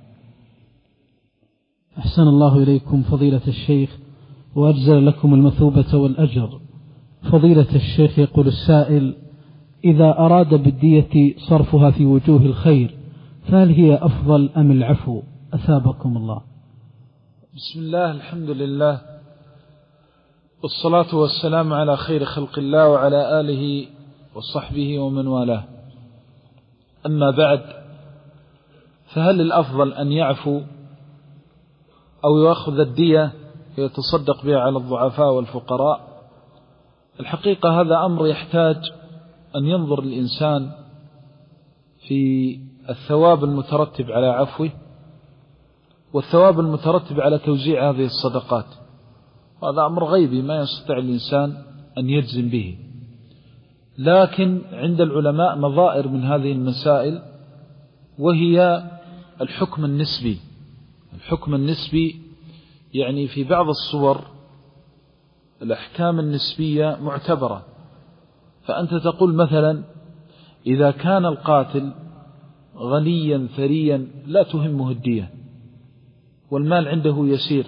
أحسن الله إليكم فضيلة الشيخ وأجزل لكم المثوبة والأجر. فضيلة الشيخ يقول السائل: إذا أراد بالدية صرفها في وجوه الخير فهل هي أفضل أم العفو؟ أثابكم الله. بسم الله، الحمد لله، والصلاة والسلام على خير خلق الله وعلى آله وصحبه ومن والاه. أما بعد، فهل الأفضل أن يعفو أو يأخذ الدية ويتصدق بها على الضعفاء والفقراء؟ الحقيقة هذا أمر يحتاج أن ينظر الإنسان في الثواب المترتب على عفوه والثواب المترتب على توزيع هذه الصدقات. هذا أمر غيبي ما يستطيع الإنسان أن يجزم به، لكن عند العلماء نظائر من هذه المسائل، وهي الحكم النسبي. الحكم النسبي يعني في بعض الصور الأحكام النسبية معتبرة. فأنت تقول مثلا إذا كان القاتل غنيا ثريا لا تهمه الدية والمال عنده يسير،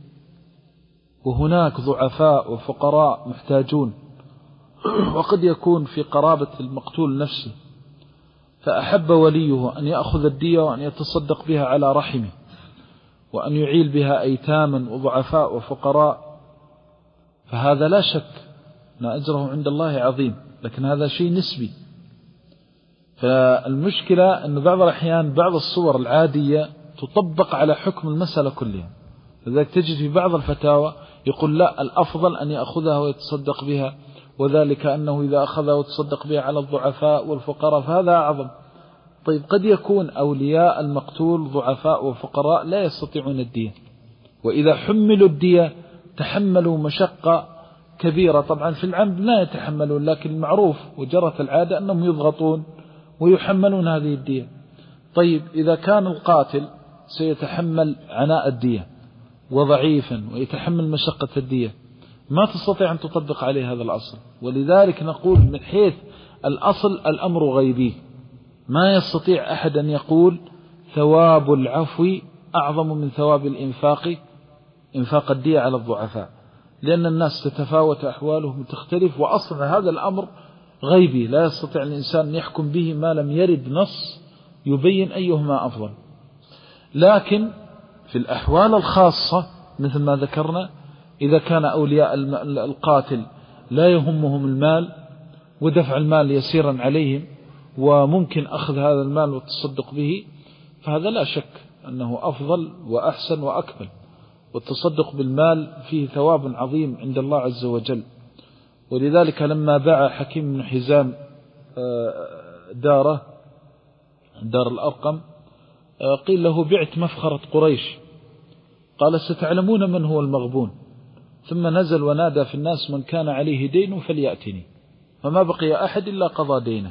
وهناك ضعفاء وفقراء محتاجون، وقد يكون في قرابة المقتول نفسه، فأحب وليه أن يأخذ الدية وأن يتصدق بها على رحمه وأن يعيل بها أيتاما وضعفاء وفقراء، فهذا لا شك أن أجره عند الله عظيم، لكن هذا شيء نسبي. فالمشكلة أن بعض الأحيان بعض الصور العادية تطبق على حكم المسألة كلها، لذلك تجد في بعض الفتاوى يقول لا، الأفضل أن يأخذها ويتصدق بها، وذلك أنه إذا أخذها وتصدق بها على الضعفاء والفقراء فهذا أعظم. طيب قد يكون أولياء المقتول ضعفاء وفقراء لا يستطيعون الدية، وإذا حملوا الدية تحملوا مشقة كبيرة. طبعا في العمد لا يتحملون، لكن المعروف وجرت العادة أنهم يضغطون ويحملون هذه الدية. طيب إذا كان القاتل سيتحمل عناء الدية وضعيفا ويتحمل مشقة الدية، ما تستطيع أن تطبق عليه هذا الأصل. ولذلك نقول من حيث الأصل الأمر غيبي، ما يستطيع أحد أن يقول ثواب العفو أعظم من ثواب الإنفاق، إنفاق الدية على الضعفاء، لأن الناس تتفاوت أحوالهم وتختلف، وأصلا هذا الأمر غيبي لا يستطيع الإنسان أن يحكم به ما لم يرد نص يبين أيهما أفضل. لكن في الأحوال الخاصة مثل ما ذكرنا، إذا كان أولياء القاتل لا يهمهم المال ودفع المال يسيرا عليهم وممكن أخذ هذا المال والتصدق به، فهذا لا شك أنه أفضل وأحسن وأكمل، والتصدق بالمال فيه ثواب عظيم عند الله عز وجل. ولذلك لما باع حكيم بن حزام داره دار الأرقم قيل له بعت مفخرة قريش، قال ستعلمون من هو المغبون. ثم نزل ونادى في الناس من كان عليه دين فليأتني، فما بقي أحد إلا قضى دينه.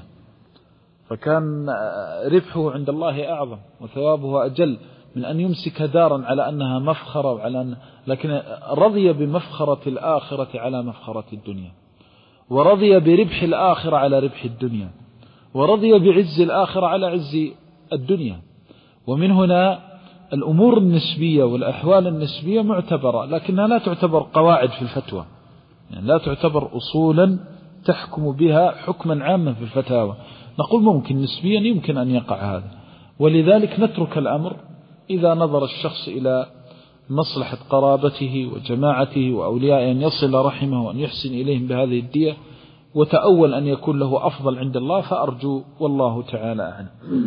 فكان ربحه عند الله أعظم وثوابه أجل من أن يمسك دارا على أنها مفخرة وعلى أن... لكن رضي بمفخرة الآخرة على مفخرة الدنيا، ورضي بربح الآخرة على ربح الدنيا، ورضي بعز الآخرة على عز الدنيا. ومن هنا الأمور النسبية والأحوال النسبية معتبرة، لكنها لا تعتبر قواعد في الفتوى، يعني لا تعتبر أصولا تحكم بها حكما عاما في الفتاوى. نقول ممكن نسبيا يمكن أن يقع هذا، ولذلك نترك الأمر إذا نظر الشخص إلى مصلحة قرابته وجماعته وأولياء أن يصل رحمه وأن يحسن إليهم بهذه الدية، وتأول أن يكون له أفضل عند الله، فأرجو والله تعالى أعلم.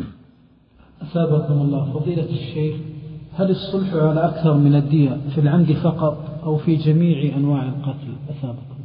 أثابكم الله فضيلة الشيخ، هل الصلح على أكثر من الدية في العمد فقط أو في جميع أنواع القتل؟ أثابكم.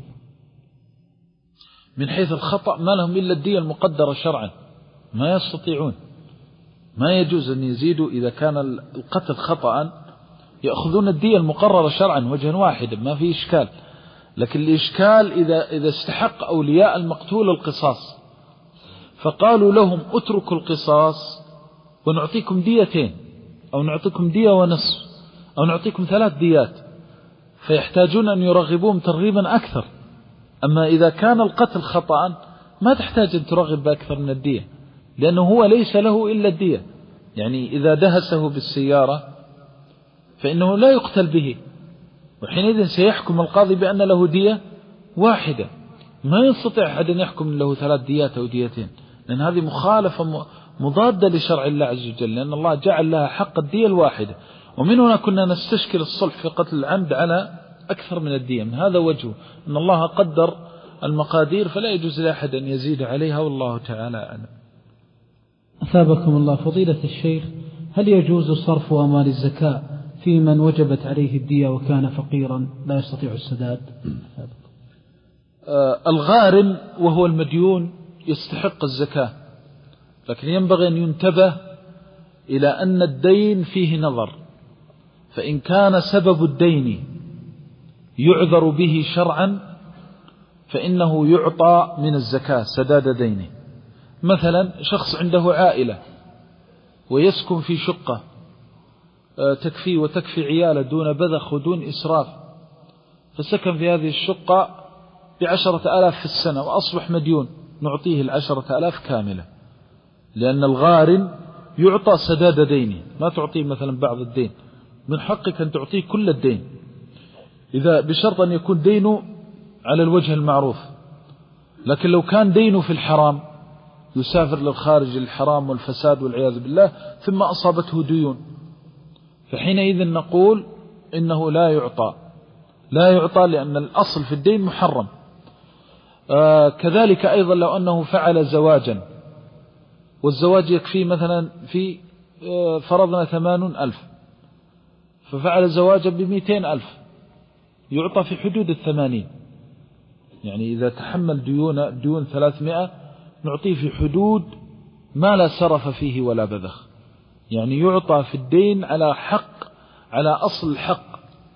من حيث الخطأ ما لهم إلا الدية المقدرة شرعا، ما يستطيعون، ما يجوز أن يزيدوا. إذا كان القتل خطأ يأخذون الدية المقررة شرعا وجها واحدا، ما في إشكال. لكن الإشكال إذا, إذا استحق أولياء المقتول القصاص فقالوا لهم اتركوا القصاص ونعطيكم ديتين، أو نعطيكم دية ونصف، أو نعطيكم ثلاث ديات، فيحتاجون أن يرغبوهم ترغيبا أكثر. أما إذا كان القتل خطأ ما تحتاج أن ترغب بأكثر من الدية، لأنه هو ليس له إلا الدية. يعني إذا دهسه بالسيارة فإنه لا يقتل به، وحينئذ سيحكم القاضي بأن له دية واحدة. ما يستطيع أحد أن يحكم له ثلاث ديات أو ديتين، لأن هذه مخالفة مضادة لشرع الله عز وجل، لأن الله جعل لها حق الدية الواحدة. ومن هنا كنا نستشكل الصلح في قتل العمد على أكثر من الدية، من هذا وجهه أن الله قدر المقادير فلا يجوز لأحد أن يزيد عليها، والله تعالى أعلم. أثابكم الله فضيلة الشيخ، هل يجوز صرف أموال الزكاة في من وجبت عليه الدية وكان فقيرا لا يستطيع السداد؟ آه الغارم وهو المديون يستحق الزكاة، لكن ينبغي أن ينتبه إلى أن الدين فيه نظر. فإن كان سبب الدين يعذر به شرعا فإنه يعطى من الزكاة سداد دينه. مثلا شخص عنده عائلة ويسكن في شقة تكفي وتكفي عياله دون بذخ ودون إسراف، فسكن في هذه الشقة بعشرة آلاف في السنة وأصبح مديون، نعطيه العشرة آلاف كاملة، لأن الغارم يعطى سداد دينه، ما تعطيه مثلا بعض الدين، من حقك أن تعطيه كل الدين، إذا بشرط أن يكون دينه على الوجه المعروف. لكن لو كان دينه في الحرام يسافر للخارج الحرام والفساد والعياذ بالله ثم أصابته ديون، فحينئذ نقول إنه لا يعطى، لا يعطى لأن الأصل في الدين محرم. آه كذلك أيضا لو أنه فعل زواجا والزواج يكفي مثلا في آه فرضنا ثمانون ألف، ففعل زواجا بمئتين ألف، يعطى في حدود الثمانين. يعني إذا تحمل ديون ديون ثلاثمائة نعطيه في حدود ما لا سرف فيه ولا بذخ، يعني يعطى في الدين على حق، على أصل الحق،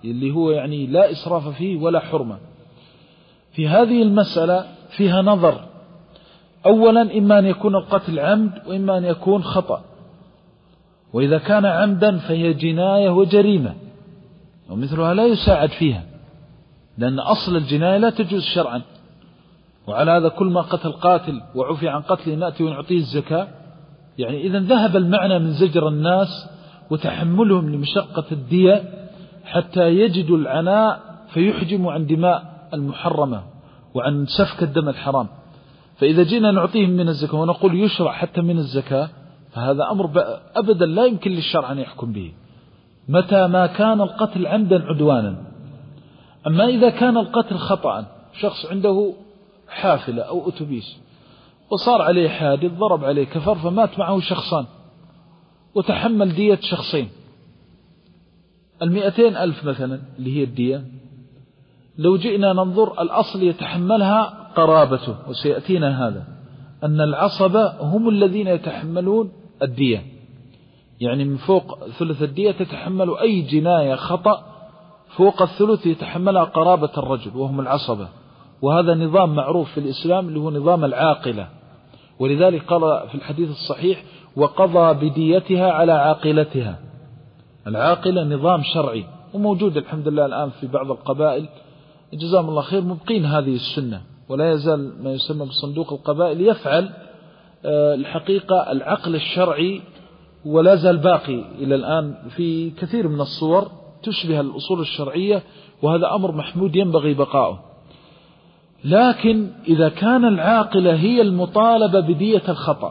اللي هو يعني لا إسراف فيه ولا حرمة. في هذه المسألة فيها نظر، أولا إما أن يكون القتل عمد وإما أن يكون خطأ، وإذا كان عمدا فهي جناية وجريمة، ومثلها لا يساعد فيها، لأن أصل الجناية لا تجوز شرعا. وعلى هذا كل ما قتل قاتل وعفي عن قتله نأتي ونعطيه الزكاة، يعني إذا ذهب المعنى من زجر الناس وتحملهم لمشقة الدية حتى يجدوا العناء فيحجموا عن دماء المحرمة وعن سفك الدم الحرام. فإذا جينا نعطيهم من الزكاة ونقول يشرع حتى من الزكاة، فهذا أمر أبدا لا يمكن للشرع أن يحكم به متى ما كان القتل عمدا عدوانا. أما إذا كان القتل خطأ، شخص عنده حافلة أو أتوبيس وصار عليه حادث ضرب عليه كفر فمات معه شخصان وتحمل دية شخصين، المئتين ألف مثلا اللي هي الدية، لو جئنا ننظر الأصل يتحملها قرابته، وسيأتينا هذا أن العصبة هم الذين يتحملون الدية، يعني من فوق ثلث الدية تتحمل أي جناية خطأ فوق الثلث يتحملها قرابة الرجل وهم العصبة. وهذا نظام معروف في الإسلام اللي هو نظام العاقلة، ولذلك قال في الحديث الصحيح وقضى بديتها على عاقلتها. العاقلة نظام شرعي وموجود الحمد لله الآن في بعض القبائل، جزاهم الله خير، مبقين هذه السنة، ولا يزال ما يسمى بصندوق القبائل يفعل الحقيقة العقل الشرعي، ولا زال باقي إلى الآن في كثير من الصور تشبه الأصول الشرعية، وهذا أمر محمود ينبغي بقاؤه. لكن إذا كان العاقلة هي المطالبة بدية الخطأ،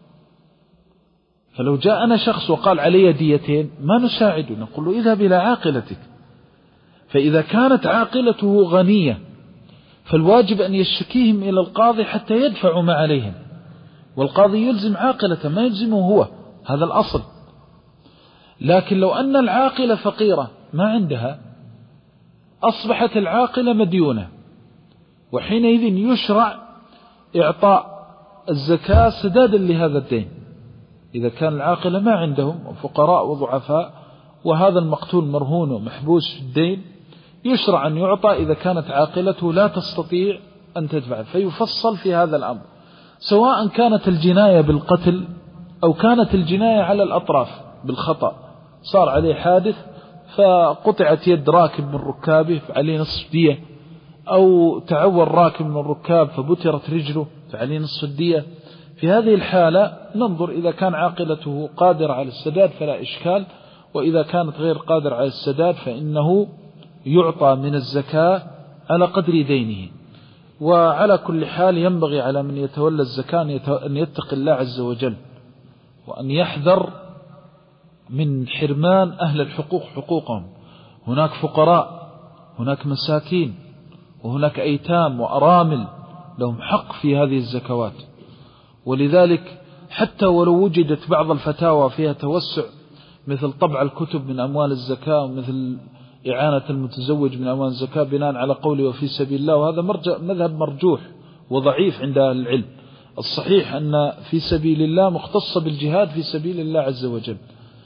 فلو جاءنا شخص وقال علي ديتين ما نساعده، نقول له اذهب إلى عاقلتك. فإذا كانت عاقلته غنية فالواجب أن يشتكيهم إلى القاضي حتى يدفعوا ما عليهم، والقاضي يلزم عاقلته ما يلزمه هو، هذا الأصل. لكن لو أن العاقلة فقيرة ما عندها، أصبحت العاقلة مديونة، وحينئذ يشرع إعطاء الزكاة سدادا لهذا الدين. إذا كان العاقلة ما عندهم فقراء وضعفاء وهذا المقتول مرهون ومحبوس في الدين، يشرع أن يعطى إذا كانت عاقلته لا تستطيع أن تدفع، فيفصل في هذا الأمر، سواء كانت الجناية بالقتل أو كانت الجناية على الأطراف بالخطأ. صار عليه حادث فقطعت يد راكب من ركابه فعليه نصف دية، أو تعور راكب من الركاب فبترت رجله فعليه نصف الدية. في هذه الحالة ننظر إذا كان عاقلته قادر على السداد فلا إشكال، وإذا كانت غير قادر على السداد فإنه يعطى من الزكاة على قدر دينه. وعلى كل حال ينبغي على من يتولى الزكاة أن يتقي الله عز وجل، وأن يحذر من حرمان أهل الحقوق حقوقهم. هناك فقراء، هناك مساكين، وهناك أيتام وأرامل لهم حق في هذه الزكوات. ولذلك حتى ولو وجدت بعض الفتاوى فيها توسع مثل طبع الكتب من أموال الزكاة، ومثل إعانة المتزوج من أموال الزكاة بناء على قوله وفي سبيل الله، وهذا مذهب مرجوح وضعيف عند أهل العلم. الصحيح أن في سبيل الله مختصة بالجهاد في سبيل الله عز وجل.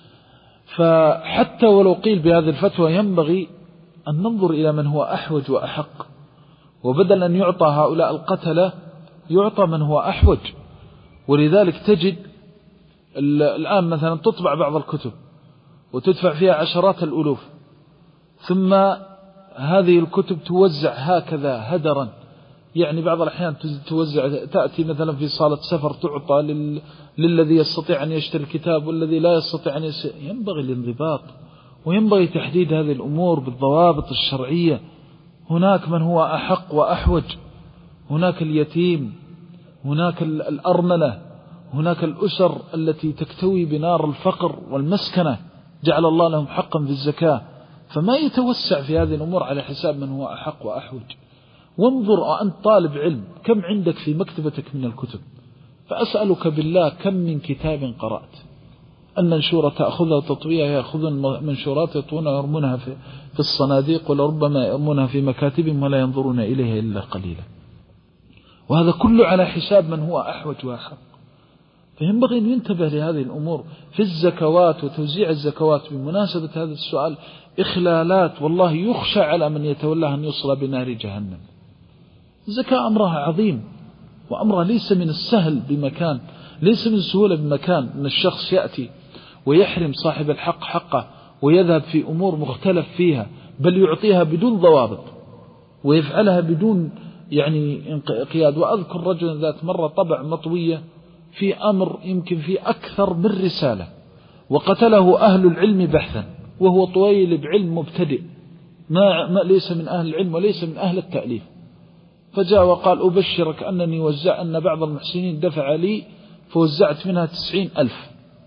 فحتى ولو قيل بهذه الفتوى ينبغي أن ننظر إلى من هو أحوج وأحق، وبدل أن يعطى هؤلاء القتلة يعطى من هو أحوج. ولذلك تجد الآن مثلا تطبع بعض الكتب وتدفع فيها عشرات الألوف، ثم هذه الكتب توزع هكذا هدرا، يعني بعض الأحيان توزع، تأتي مثلا في صالة سفر تعطى لل... للذي يستطيع أن يشتري الكتاب والذي لا يستطيع أن يس... ينبغي الانضباط، وينبغي تحديد هذه الأمور بالضوابط الشرعية. هناك من هو أحق وأحوج، هناك اليتيم، هناك الأرملة، هناك الأسر التي تكتوي بنار الفقر والمسكنة، جعل الله لهم حقا في الزكاة. فما يتوسع في هذه الأمور على حساب من هو أحق وأحوج. وانظر أنت طالب علم كم عندك في مكتبتك من الكتب، فأسألك بالله كم من كتاب قرأت؟ المنشورة تأخذها تطويها، يأخذون المنشورات يطونها ويرمونها في, في الصناديق، ولربما يرمونها في مكاتبهم ولا ينظرون إليها إلا قليلا. وهذا كله على حساب من هو أحوج وأحق. فينبغي أن ينتبه لهذه الأمور في الزكوات وتوزيع الزكوات. بمناسبة هذا السؤال إخلالات والله يخشى على من يتولاها أن يصل بنار جهنم. الزكاة أمرها عظيم، وأمرها ليس من السهل بمكان، ليس من سهولة بمكان أن الشخص يأتي ويحرم صاحب الحق حقه ويذهب في أمور مختلف فيها، بل يعطيها بدون ضوابط ويفعلها بدون يعني انقياد. وأذكر رجلا ذات مرة طبع مطوية في أمر يمكن في أكثر من رسالة، وقتله أهل العلم بحثا، وهو طويل بعلم مبتدئ ما, ما ليس من أهل العلم وليس من أهل التأليف. فجاء وقال أبشرك أنني وزع أن بعض المحسنين دفع لي فوزعت منها تسعين ألف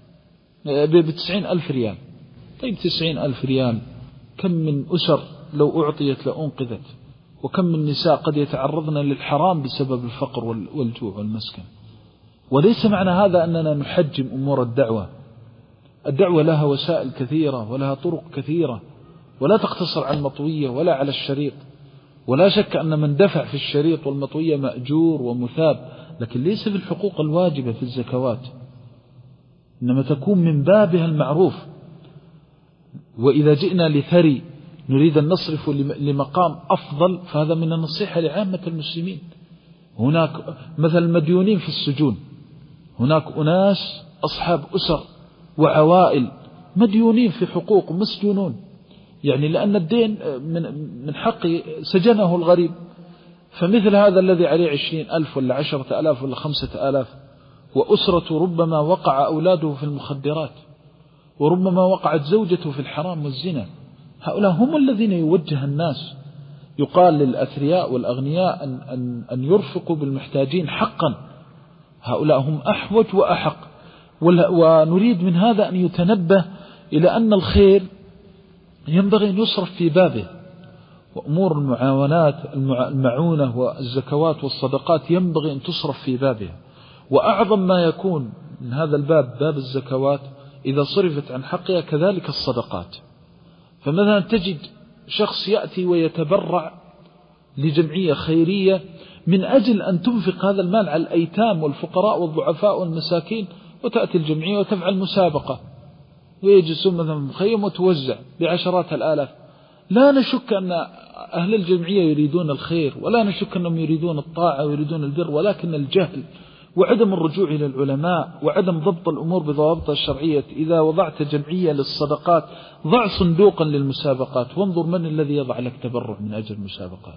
بتسعين ألف ريال. طيب تسعين ألف ريال كم من أسر لو أعطيت لأنقذت، وكم من نساء قد يتعرضن للحرام بسبب الفقر والجوع والمسكن. وليس معنى هذا أننا نحجم أمور الدعوة. الدعوة لها وسائل كثيرة ولها طرق كثيرة، ولا تقتصر على المطوية ولا على الشريط. ولا شك أن من دفع في الشريط والمطوية مأجور ومثاب، لكن ليس بالحقوق الواجبة في الزكوات، إنما تكون من بابها المعروف. وإذا جئنا لثري نريد أن نصرف لمقام أفضل فهذا من النصيحة لعامة المسلمين. هناك مثل المديونين في السجون، هناك أناس أصحاب أسر وعوائل مديونين في حقوق مسجونون، يعني لأن الدين من من حق سجنه الغريب. فمثل هذا الذي عليه عشرين ألف ولا عشرة ألاف ولا خمسة ألاف، وأسرة ربما وقع أولاده في المخدرات، وربما وقعت زوجته في الحرام والزنا، هؤلاء هم الذين يوجه الناس. يقال للأثرياء والأغنياء أن, أن, أن يرفقوا بالمحتاجين حقا، هؤلاء هم أحوج وأحق. ونريد من هذا أن يتنبه إلى أن الخير ينبغي أن يصرف في بابه، وأمور المعاونات المعونة والزكوات والصدقات ينبغي أن تصرف في بابها. وأعظم ما يكون من هذا الباب باب الزكوات إذا صرفت عن حقها، كذلك الصدقات. فمثلا تجد شخص يأتي ويتبرع لجمعية خيرية من أجل أن تنفق هذا المال على الأيتام والفقراء والضعفاء والمساكين، وتأتي الجمعية وتفعل مسابقة ويجلسون مثلا مخيم وتوزع بعشرات الآلاف. لا نشك أن أهل الجمعية يريدون الخير، ولا نشك أنهم يريدون الطاعة ويريدون البر، ولكن الجهل وعدم الرجوع إلى العلماء وعدم ضبط الأمور بضوابطها الشرعية. إذا وضعت جمعية للصدقات ضع صندوقا للمسابقات، وانظر من الذي يضع لك تبرع من أجل المسابقات،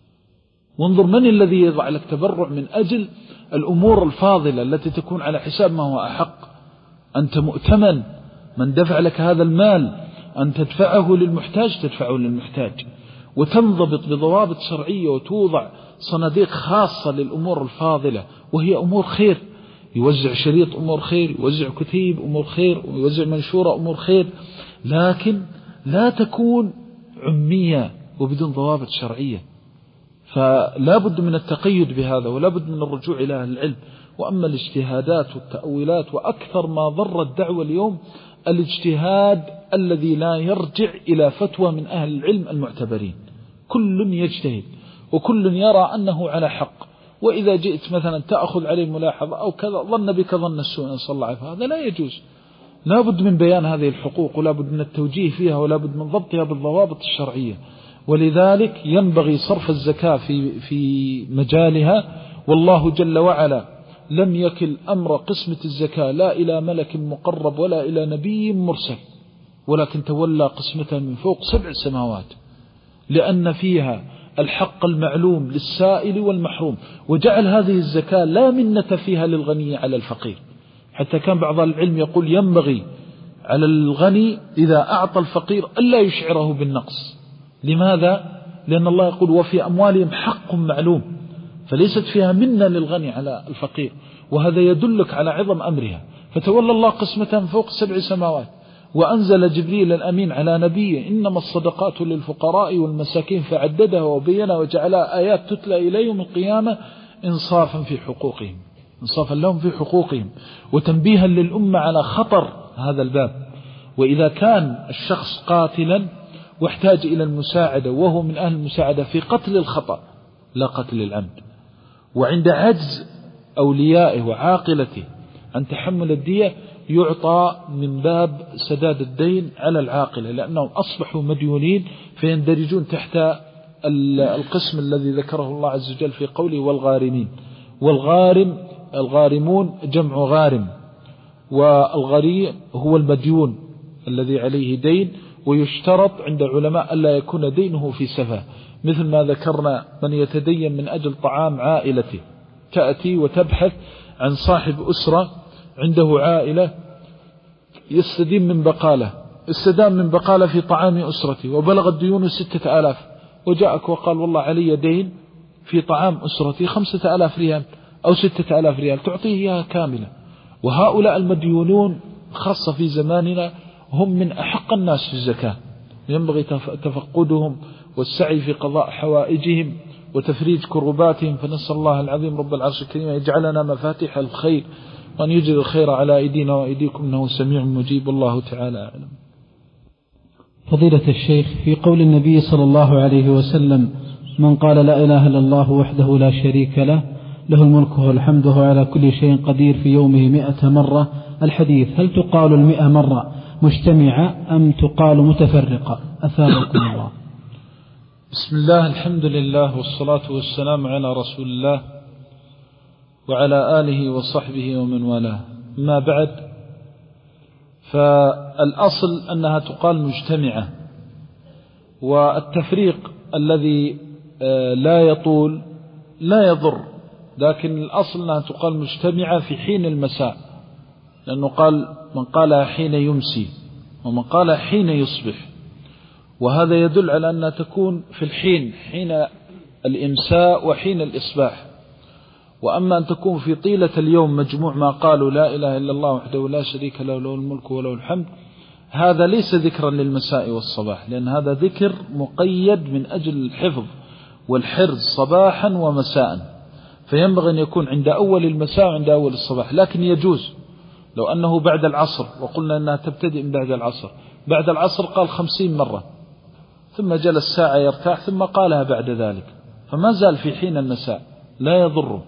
وانظر من الذي يضع لك تبرع من أجل الأمور الفاضلة التي تكون على حساب ما هو أحق. أنت مؤتمن، من دفع لك هذا المال أن تدفعه للمحتاج تدفعه للمحتاج، وتنضبط بضوابط شرعية، وتوضع صناديق خاصة للأمور الفاضلة وهي أمور خير. يوزع شريط أمور خير، يوزع كتيب أمور خير، ويوزع منشورة أمور خير، لكن لا تكون عمية وبدون ضوابط شرعية. فلا بد من التقيد بهذا، ولا بد من الرجوع إلى أهل العلم. وأما الاجتهادات والتأويلات، وأكثر ما ضر الدعوة اليوم الاجتهاد الذي لا يرجع إلى فتوى من أهل العلم المعتبرين. كل يجتهد وكل يرى أنه على حق، وإذا جئت مثلا تأخذ عليه ملاحظة أو كذا ظن بك ظن السوء، صلى الله عليه وسلم، هذا لا يجوز. لا بد من بيان هذه الحقوق، ولا بد من التوجيه فيها، ولا بد من ضبطها بالضوابط الشرعية. ولذلك ينبغي صرف الزكاة في في مجالها. والله جل وعلا لم يكل أمر قسمة الزكاة لا إلى ملك مقرب ولا إلى نبي مرسل، ولكن تولى قسمتها من فوق سبع سماوات، لأن فيها الحق المعلوم للسائل والمحروم. وجعل هذه الزكاة لا منة فيها للغني على الفقير، حتى كان بعض العلم يقول ينبغي على الغني إذا أعطى الفقير ألا يشعره بالنقص. لماذا؟ لأن الله يقول وفي أموالهم حق معلوم، فليست فيها منة للغني على الفقير، وهذا يدلك على عظم أمرها. فتولى الله قسمتها من فوق سبع سماوات، وأنزل جبريل الأمين على نبيه إنما الصدقات للفقراء والمساكين، فعددها وبينها وجعلها آيات تتلى إليهم القيامة إنصافا في حقوقهم، إنصافا لهم في حقوقهم، وتنبيها للأمة على خطر هذا الباب. وإذا كان الشخص قاتلا واحتاج إلى المساعدة وهو من أهل المساعدة في قتل الخطأ لا قتل العمد، وعند عجز أوليائه وعاقلته عن تحمل الدية يعطى من باب سداد الدين على العاقلة، لأنهم أصبحوا مديونين فيندرجون تحت القسم الذي ذكره الله عز وجل في قوله والغارمين. والغارم الغارمون جمع غارم، والغريم هو المديون الذي عليه دين، ويشترط عند علماء ألا يكون دينه في سفة، مثل ما ذكرنا من يتدين من أجل طعام عائلته، تأتي وتبحث عن صاحب أسرة عنده عائلة يستدين من بقالة، استدام من بقالة في طعام أسرته وبلغت ديونه ستة آلاف، وجاءك وقال والله علي دين في طعام أسرتي خمسة آلاف ريال أو ستة آلاف ريال، تعطيه إياها كاملة. وهؤلاء المديونون خاصة في زماننا هم من أحق الناس في الزكاة، ينبغي تفقدهم والسعي في قضاء حوائجهم وتفريج كرباتهم، فنسأل الله العظيم رب العرش الكريم يجعلنا مفاتيح الخير، وأن يجد الخير على أيدينا وأيديكم، إنه سميع مجيب، الله تعالى أعلم. فضيلة الشيخ، في قول النبي صلى الله عليه وسلم من قال لا إله إلا الله وحده لا شريك له له الملك والحمد وهو على كل شيء قدير في يومه مئة مرة، الحديث هل تقال المئة مرة مجتمعة أم تقال متفرقة؟ أثابكم الله. بسم الله، الحمد لله والصلاة والسلام على رسول الله وعلى آله وصحبه ومن والاه، ما بعد، فالأصل أنها تقال مجتمعة، والتفريق الذي لا يطول لا يضر، لكن الأصل أنها تقال مجتمعة في حين المساء، لأنه قال من قالها حين يمسي ومن قالها حين يصبح، وهذا يدل على أنها تكون في الحين، حين الإمساء وحين الإصباح. وأما أن تكون في طيلة اليوم مجموع ما قالوا لا إله إلا الله وحده لا شريك له له الملك وله الحمد، هذا ليس ذكرا للمساء والصباح، لأن هذا ذكر مقيد من أجل الحفظ والحرز صباحا ومساء، فينبغي أن يكون عند أول المساء وعند أول الصباح. لكن يجوز لو أنه بعد العصر، وقلنا أنها تبتدئ من بعد العصر، بعد العصر قال خمسين مرة، ثم جلس ساعة يرتاح ثم قالها بعد ذلك، فما زال في حين المساء، لا يضره.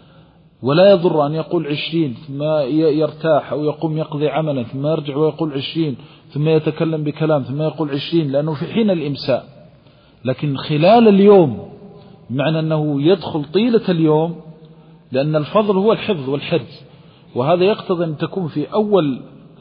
ولا يضر أن يقول عشرين ثم يرتاح، أو يقوم يقضي عملا ثم يرجع ويقول عشرين، ثم يتكلم بكلام ثم يقول عشرين، لأنه في حين الإمساء. لكن خلال اليوم معنى أنه يدخل طيلة اليوم، لأن الفضل هو الحفظ والحرز، وهذا يقتضي أن تكون في أول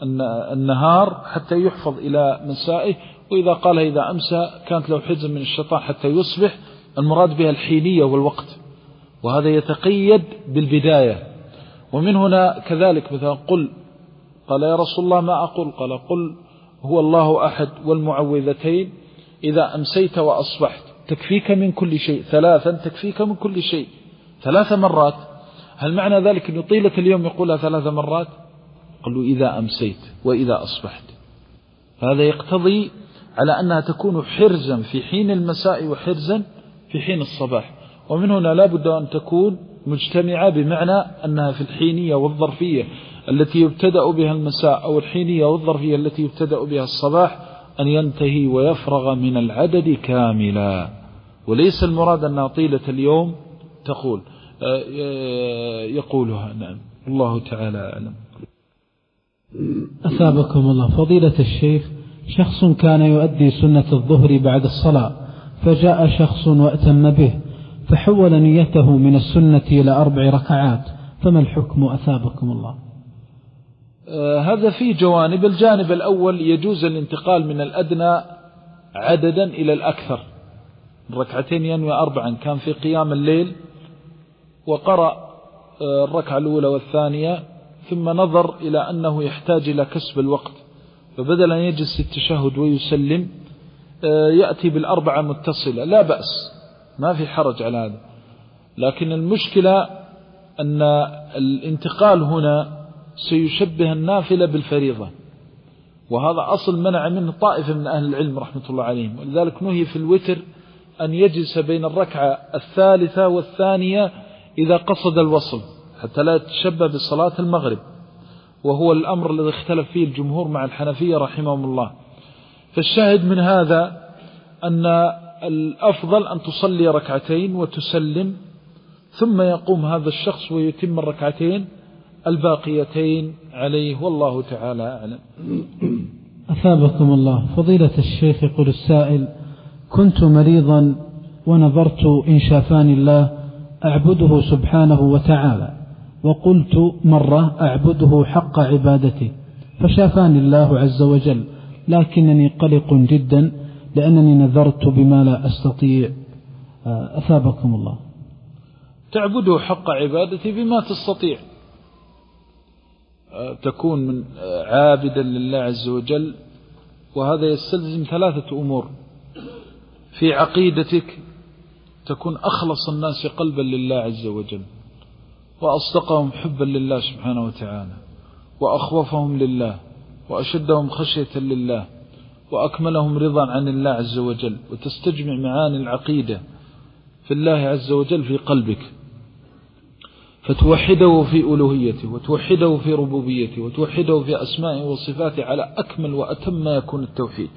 النهار حتى يحفظ إلى مسائه، وإذا قال إذا أمسى كانت له حزم من الشيطان حتى يصبح، المراد بها الحينية والوقت، وهذا يتقيد بالبداية. ومن هنا كذلك مثلا قل، قال يا رسول الله ما أقول؟ قال قل هو الله أحد والمعوذتين إذا أمسيت وأصبحت تكفيك من كل شيء، ثلاثا تكفيك من كل شيء، ثلاث مرات. هل معنى ذلك أن طيلة اليوم يقولها ثلاث مرات؟ قالوا إذا أمسيت وإذا أصبحت، هذا يقتضي على أنها تكون حرزا في حين المساء وحرزا في حين الصباح. ومن هنا لا بد أن تكون مجتمعة، بمعنى أنها في الحينية والظرفية التي يبتدأ بها المساء، أو الحينية والظرفية التي يبتدأ بها الصباح، أن ينتهي ويفرغ من العدد كاملا، وليس المراد أنها طيلة اليوم تقول يقولها. نعم، الله تعالى أعلم. أثابكم الله. فضيلة الشيخ، شخص كان يؤدي سنة الظهر بعد الصلاة، فجاء شخص وأتم به، فحول نيته من السنة إلى أربع ركعات، فما الحكم أثابكم الله؟ آه هذا في جوانب. الجانب الأول يجوز الانتقال من الأدنى عددا إلى الأكثر، الركعتين ينوي أربعا، كان في قيام الليل وقرأ آه الركعة الأولى والثانية، ثم نظر إلى أنه يحتاج إلى كسب الوقت، فبدل أن يجلس التشهد ويسلم آه يأتي بالأربعة متصلة، لا بأس، ما في حرج على هذا. لكن المشكلة أن الانتقال هنا سيشبه النافلة بالفريضة، وهذا أصل منع منه طائفة من أهل العلم رحمة الله عليهم، ولذلك نهي في الوتر أن يجلس بين الركعة الثالثة والثانية إذا قصد الوصل، حتى لا يتشبه بصلاة المغرب، وهو الأمر الذي اختلف فيه الجمهور مع الحنفية رحمهم الله. فالشاهد من هذا أن الأفضل أن تصلي ركعتين وتسلم، ثم يقوم هذا الشخص ويتم الركعتين الباقيتين عليه، والله تعالى أعلم. أثابكم الله. فضيلة الشيخ، يقول السائل: كنت مريضا ونظرت إن شافاني الله أعبده سبحانه وتعالى، وقلت مرة أعبده حق عبادته، فشافاني الله عز وجل، لكنني قلق جدا لأنني نذرت بما لا أستطيع. أثابكم الله. تعبده حق عبادته بما تستطيع، تكون من عابدا لله عز وجل، وهذا يستلزم ثلاثة أمور: في عقيدتك تكون أخلص الناس قلبا لله عز وجل، وأصدقهم حبا لله سبحانه وتعالى، وأخوفهم لله، وأشدهم خشية لله، وأكملهم رضا عن الله عز وجل، وتستجمع معاني العقيدة في الله عز وجل في قلبك، فتوحده في ألوهيته، وتوحده في ربوبيته، وتوحده في أسمائه وصفاته على أكمل وأتم ما يكون التوحيد.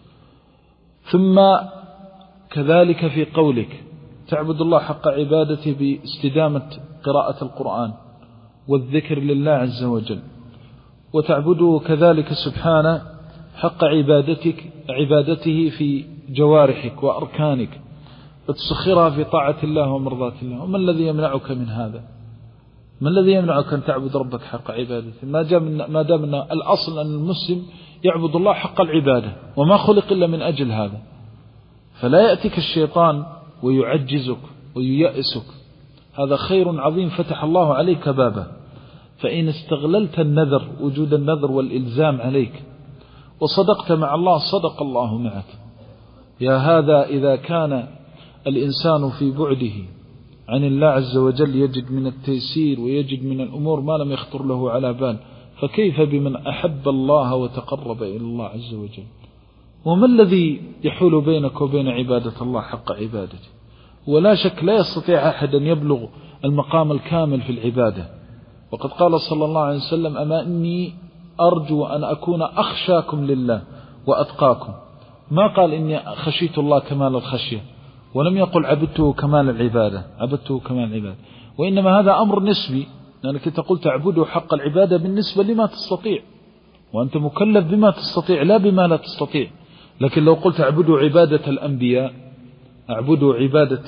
ثم كذلك في قولك تعبد الله حق عبادته باستدامة قراءة القرآن والذكر لله عز وجل، وتعبده كذلك سبحانه حق عبادتك عبادته في جوارحك وأركانك، وتسخرها في طاعة الله ومرضاة الله. وما الذي يمنعك من هذا؟ ما الذي يمنعك أن تعبد ربك حق عبادته؟ ما دام أن الأصل أن المسلم يعبد الله حق العبادة، وما خلق إلا من أجل هذا، فلا يأتيك الشيطان ويعجزك وييأسك. هذا خير عظيم فتح الله عليك بابه. فإن استغللت النذر، وجود النذر والإلزام عليك، وصدقت مع الله، صدق الله معك. يا هذا إذا كان الإنسان في بعده عن الله عز وجل يجد من التيسير ويجد من الأمور ما لم يخطر له على بال، فكيف بمن أحب الله وتقرب إلى الله عز وجل؟ وما الذي يحول بينك وبين عبادة الله حق عبادته؟ ولا شك لا يستطيع أحد أن يبلغ المقام الكامل في العبادة. وقد قال صلى الله عليه وسلم: أما إني أرجو أن أكون أخشاكم لله وأتقاكم. ما قال إني خشيت الله كمال الخشية، ولم يقل عبدته كمال العبادة، عبدته كمال العبادة، وإنما هذا أمر نسبي، لأنك تقول تعبده حق العبادة بالنسبة لما تستطيع، وأنت مكلف بما تستطيع لا بما لا تستطيع. لكن لو قلت أعبده عبادة الأنبياء، أعبده عبادة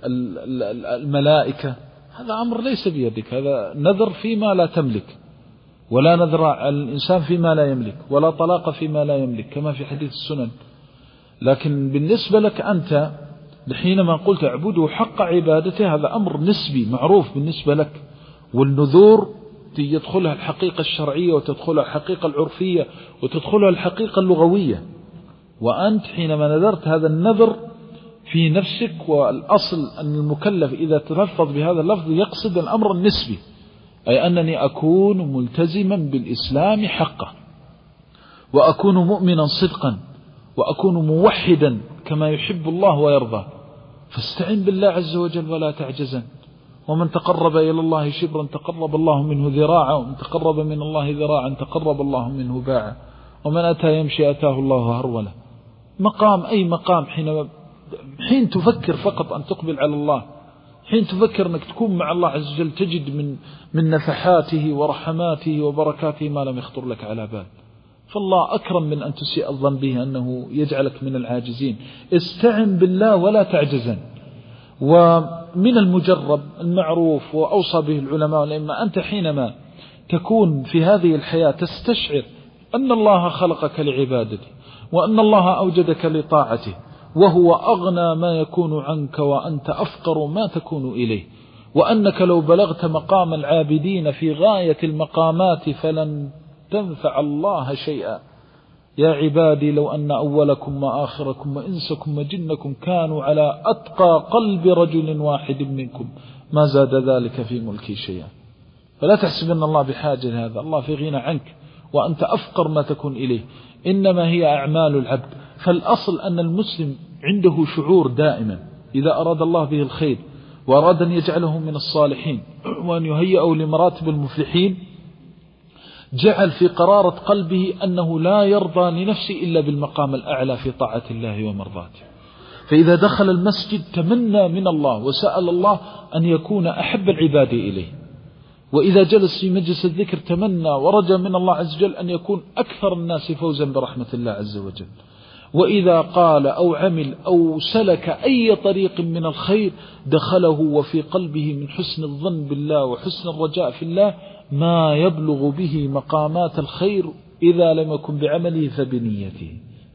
الملائكة، هذا أمر ليس بيدك، هذا نذر فيما لا تملك، ولا نذر على الإنسان فيما لا يملك، ولا طلاق فيما لا يملك كما في حديث السنن. لكن بالنسبة لك أنت حينما قلت أعبده حق عبادته، هذا أمر نسبي معروف بالنسبة لك. والنذور يدخلها الحقيقة الشرعية، وتدخلها الحقيقة العرفية، وتدخلها الحقيقة اللغوية. وأنت حينما نذرت هذا النذر في نفسك، والأصل أن المكلف إذا تلفظ بهذا اللفظ يقصد الأمر النسبي، أي أنني أكون ملتزما بالإسلام حقا، وأكون مؤمنا صدقا، وأكون موحدا كما يحب الله ويرضى. فاستعن بالله عز وجل ولا تعجزا. ومن تقرب إلى الله شبرا تقرب الله منه ذراعا، ومن تقرب من الله ذراعا تقرب الله منه باعا، ومن أتى يمشي أتاه الله هرولا. مقام، أي مقام، حين حين تفكر فقط أن تقبل على الله، حين تفكر أنك تكون مع الله عز وجل، تجد من من نفحاته ورحماته وبركاته ما لم يخطر لك على بال. فالله أكرم من أن تسيء الظن به أنه يجعلك من العاجزين. استعن بالله ولا تعجزا. ومن المجرب المعروف وأوصى به العلماء والأئمة، أنت حينما تكون في هذه الحياة تستشعر أن الله خلقك لعبادته، وأن الله أوجدك لطاعته، وهو أغنى ما يكون عنك وأنت أفقر ما تكون إليه، وأنك لو بلغت مقام العابدين في غاية المقامات فلن تنفع الله شيئا. يا عبادي لو أن أولكم وآخركم وإنسكم وجنكم كانوا على أتقى قلب رجل واحد منكم ما زاد ذلك في ملكي شيئا. فلا تحسب أن الله بحاجة لهذا، الله في غنى عنك وأنت أفقر ما تكون إليه، إنما هي أعمال العبد. فالأصل أن المسلم عنده شعور دائما إذا أراد الله به الخير وأراد أن يجعله من الصالحين وأن يهيئه لمراتب المفلحين، جعل في قرارة قلبه أنه لا يرضى لنفسه إلا بالمقام الأعلى في طاعة الله ومرضاته. فإذا دخل المسجد تمنى من الله وسأل الله أن يكون أحب العباد إليه، وإذا جلس في مجلس الذكر تمنى ورجى من الله عز وجل أن يكون أكثر الناس فوزا برحمة الله عز وجل. وإذا قال أو عمل أو سلك أي طريق من الخير دخله وفي قلبه من حسن الظن بالله وحسن الرجاء في الله ما يبلغ به مقامات الخير إذا لم يكن بعمله فبنيته.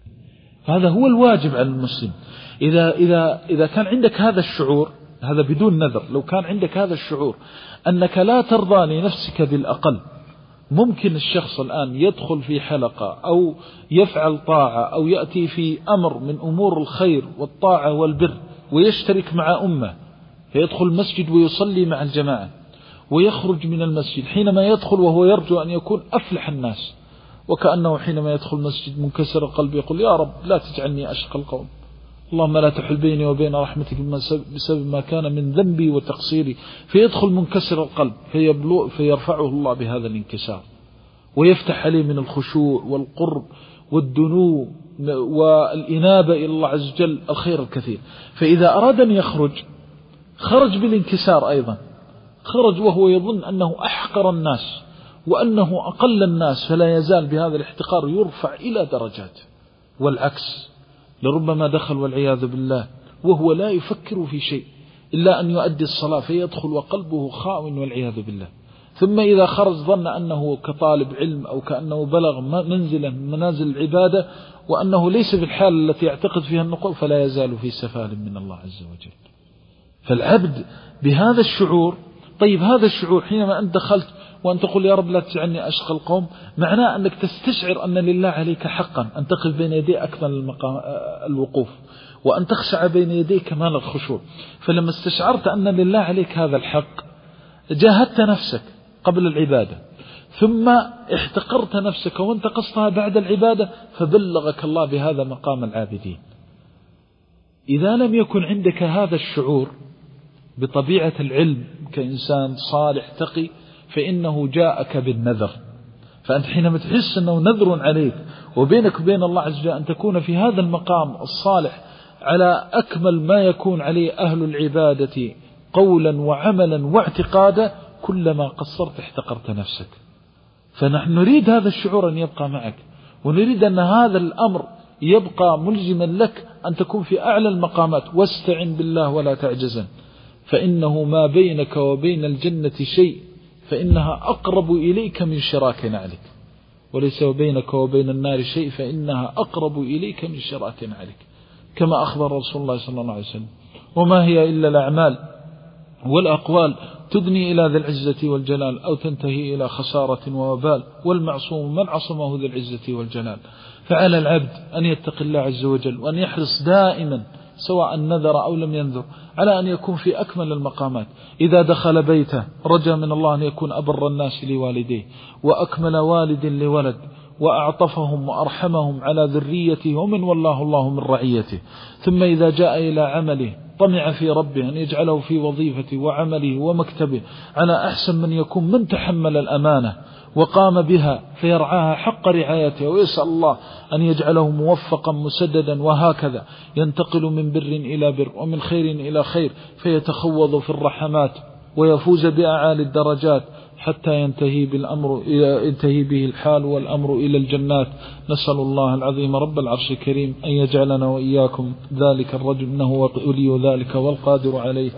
هذا هو الواجب على المسلم. إذا, إذا, إذا كان عندك هذا الشعور، هذا بدون نذر، لو كان عندك هذا الشعور أنك لا ترضى لنفسك بالأقل، ممكن الشخص الآن يدخل في حلقة أو يفعل طاعة أو يأتي في أمر من أمور الخير والطاعة والبر ويشترك مع أمة، فيدخل المسجد ويصلي مع الجماعة ويخرج من المسجد حينما يدخل وهو يرجو أن يكون أفلح الناس، وكأنه حينما يدخل المسجد منكسر القلب يقول يا رب لا تجعلني أشقى القوم، اللهم لا تحل بيني وبين رحمتك بسبب ما كان من ذنبي وتقصيري. فيدخل منكسر القلب فيرفعه الله بهذا الانكسار ويفتح عليه من الخشوع والقرب والدنو والإنابة إلى الله عز وجل الخير الكثير. فإذا أراد أن يخرج خرج بالانكسار أيضا، خرج وهو يظن أنه أحقر الناس وأنه أقل الناس، فلا يزال بهذا الاحتقار يرفع إلى درجات. والعكس لربما دخل والعياذ بالله وهو لا يفكر في شيء إلا أن يؤدي الصلاة فيدخل وقلبه خاو والعياذ بالله، ثم إذا خرج ظن أنه كطالب علم أو كأنه بلغ منزلا من منازل العبادة وأنه ليس في الحالة التي يعتقد فيها النقوء، فلا يزال في سفال من الله عز وجل. فالعبد بهذا الشعور، طيب هذا الشعور حينما أنت دخلت وأن تقول يا رب لا تجعلني أشقى القوم، معناه أنك تستشعر أن لله عليك حقا أن تقف بين يدي أكمل المقام الوقوف، وأن تخشع بين يدي كمال الخشوع. فلما استشعرت أن لله عليك هذا الحق جاهدت نفسك قبل العبادة، ثم احتقرت نفسك وانتقصتها بعد العبادة، فبلغك الله بهذا مقام العابدين. إذا لم يكن عندك هذا الشعور بطبيعة العلم كإنسان صالح تقي، فإنه جاءك بالنذر. فأنت حينما تحس أنه نذر عليك وبينك وبين الله عز وجل أن تكون في هذا المقام الصالح على أكمل ما يكون عليه أهل العبادة قولا وعملا واعتقادا، كلما قصرت احتقرت نفسك. فنحن نريد هذا الشعور أن يبقى معك، ونريد أن هذا الأمر يبقى ملزما لك أن تكون في أعلى المقامات. واستعن بالله ولا تعجزا، فإنه ما بينك وبين الجنة شيء فإنها أقرب إليك من شراك نعلك، وليس بينك وبين النار شيء فإنها أقرب إليك من شراك نعلك، كما أخبر رسول الله صلى الله عليه وسلم. وما هي إلا الأعمال والأقوال تدني إلى ذي العزة والجلال أو تنتهي إلى خسارة ووبال، والمعصوم من عصمه ذي العزة والجلال. فعلى العبد أن يتقي الله عز وجل وأن يحرص دائما سواء نذر أو لم ينذر على أن يكون في أكمل المقامات. إذا دخل بيته رجى من الله أن يكون أبر الناس لوالديه وأكمل والد لولد وأعطفهم وأرحمهم على ذريته ومن والله الله من رعيته. ثم إذا جاء إلى عمله طمع في ربه أن يجعله في وظيفته وعمله ومكتبه على أحسن من يكون من تحمل الأمانة وقام بها فيرعاها حق رعايته، ويسأل الله أن يجعله موفقا مسددا، وهكذا ينتقل من بر إلى بر ومن خير إلى خير، فيتخوض في الرحمات ويفوز بأعالي الدرجات حتى ينتهي بالأمر ينتهي به الحال والأمر إلى الجنات. نسأل الله العظيم رب العرش الكريم أن يجعلنا وإياكم ذلك الرجل، إنه ولي ذلك والقادر عليه.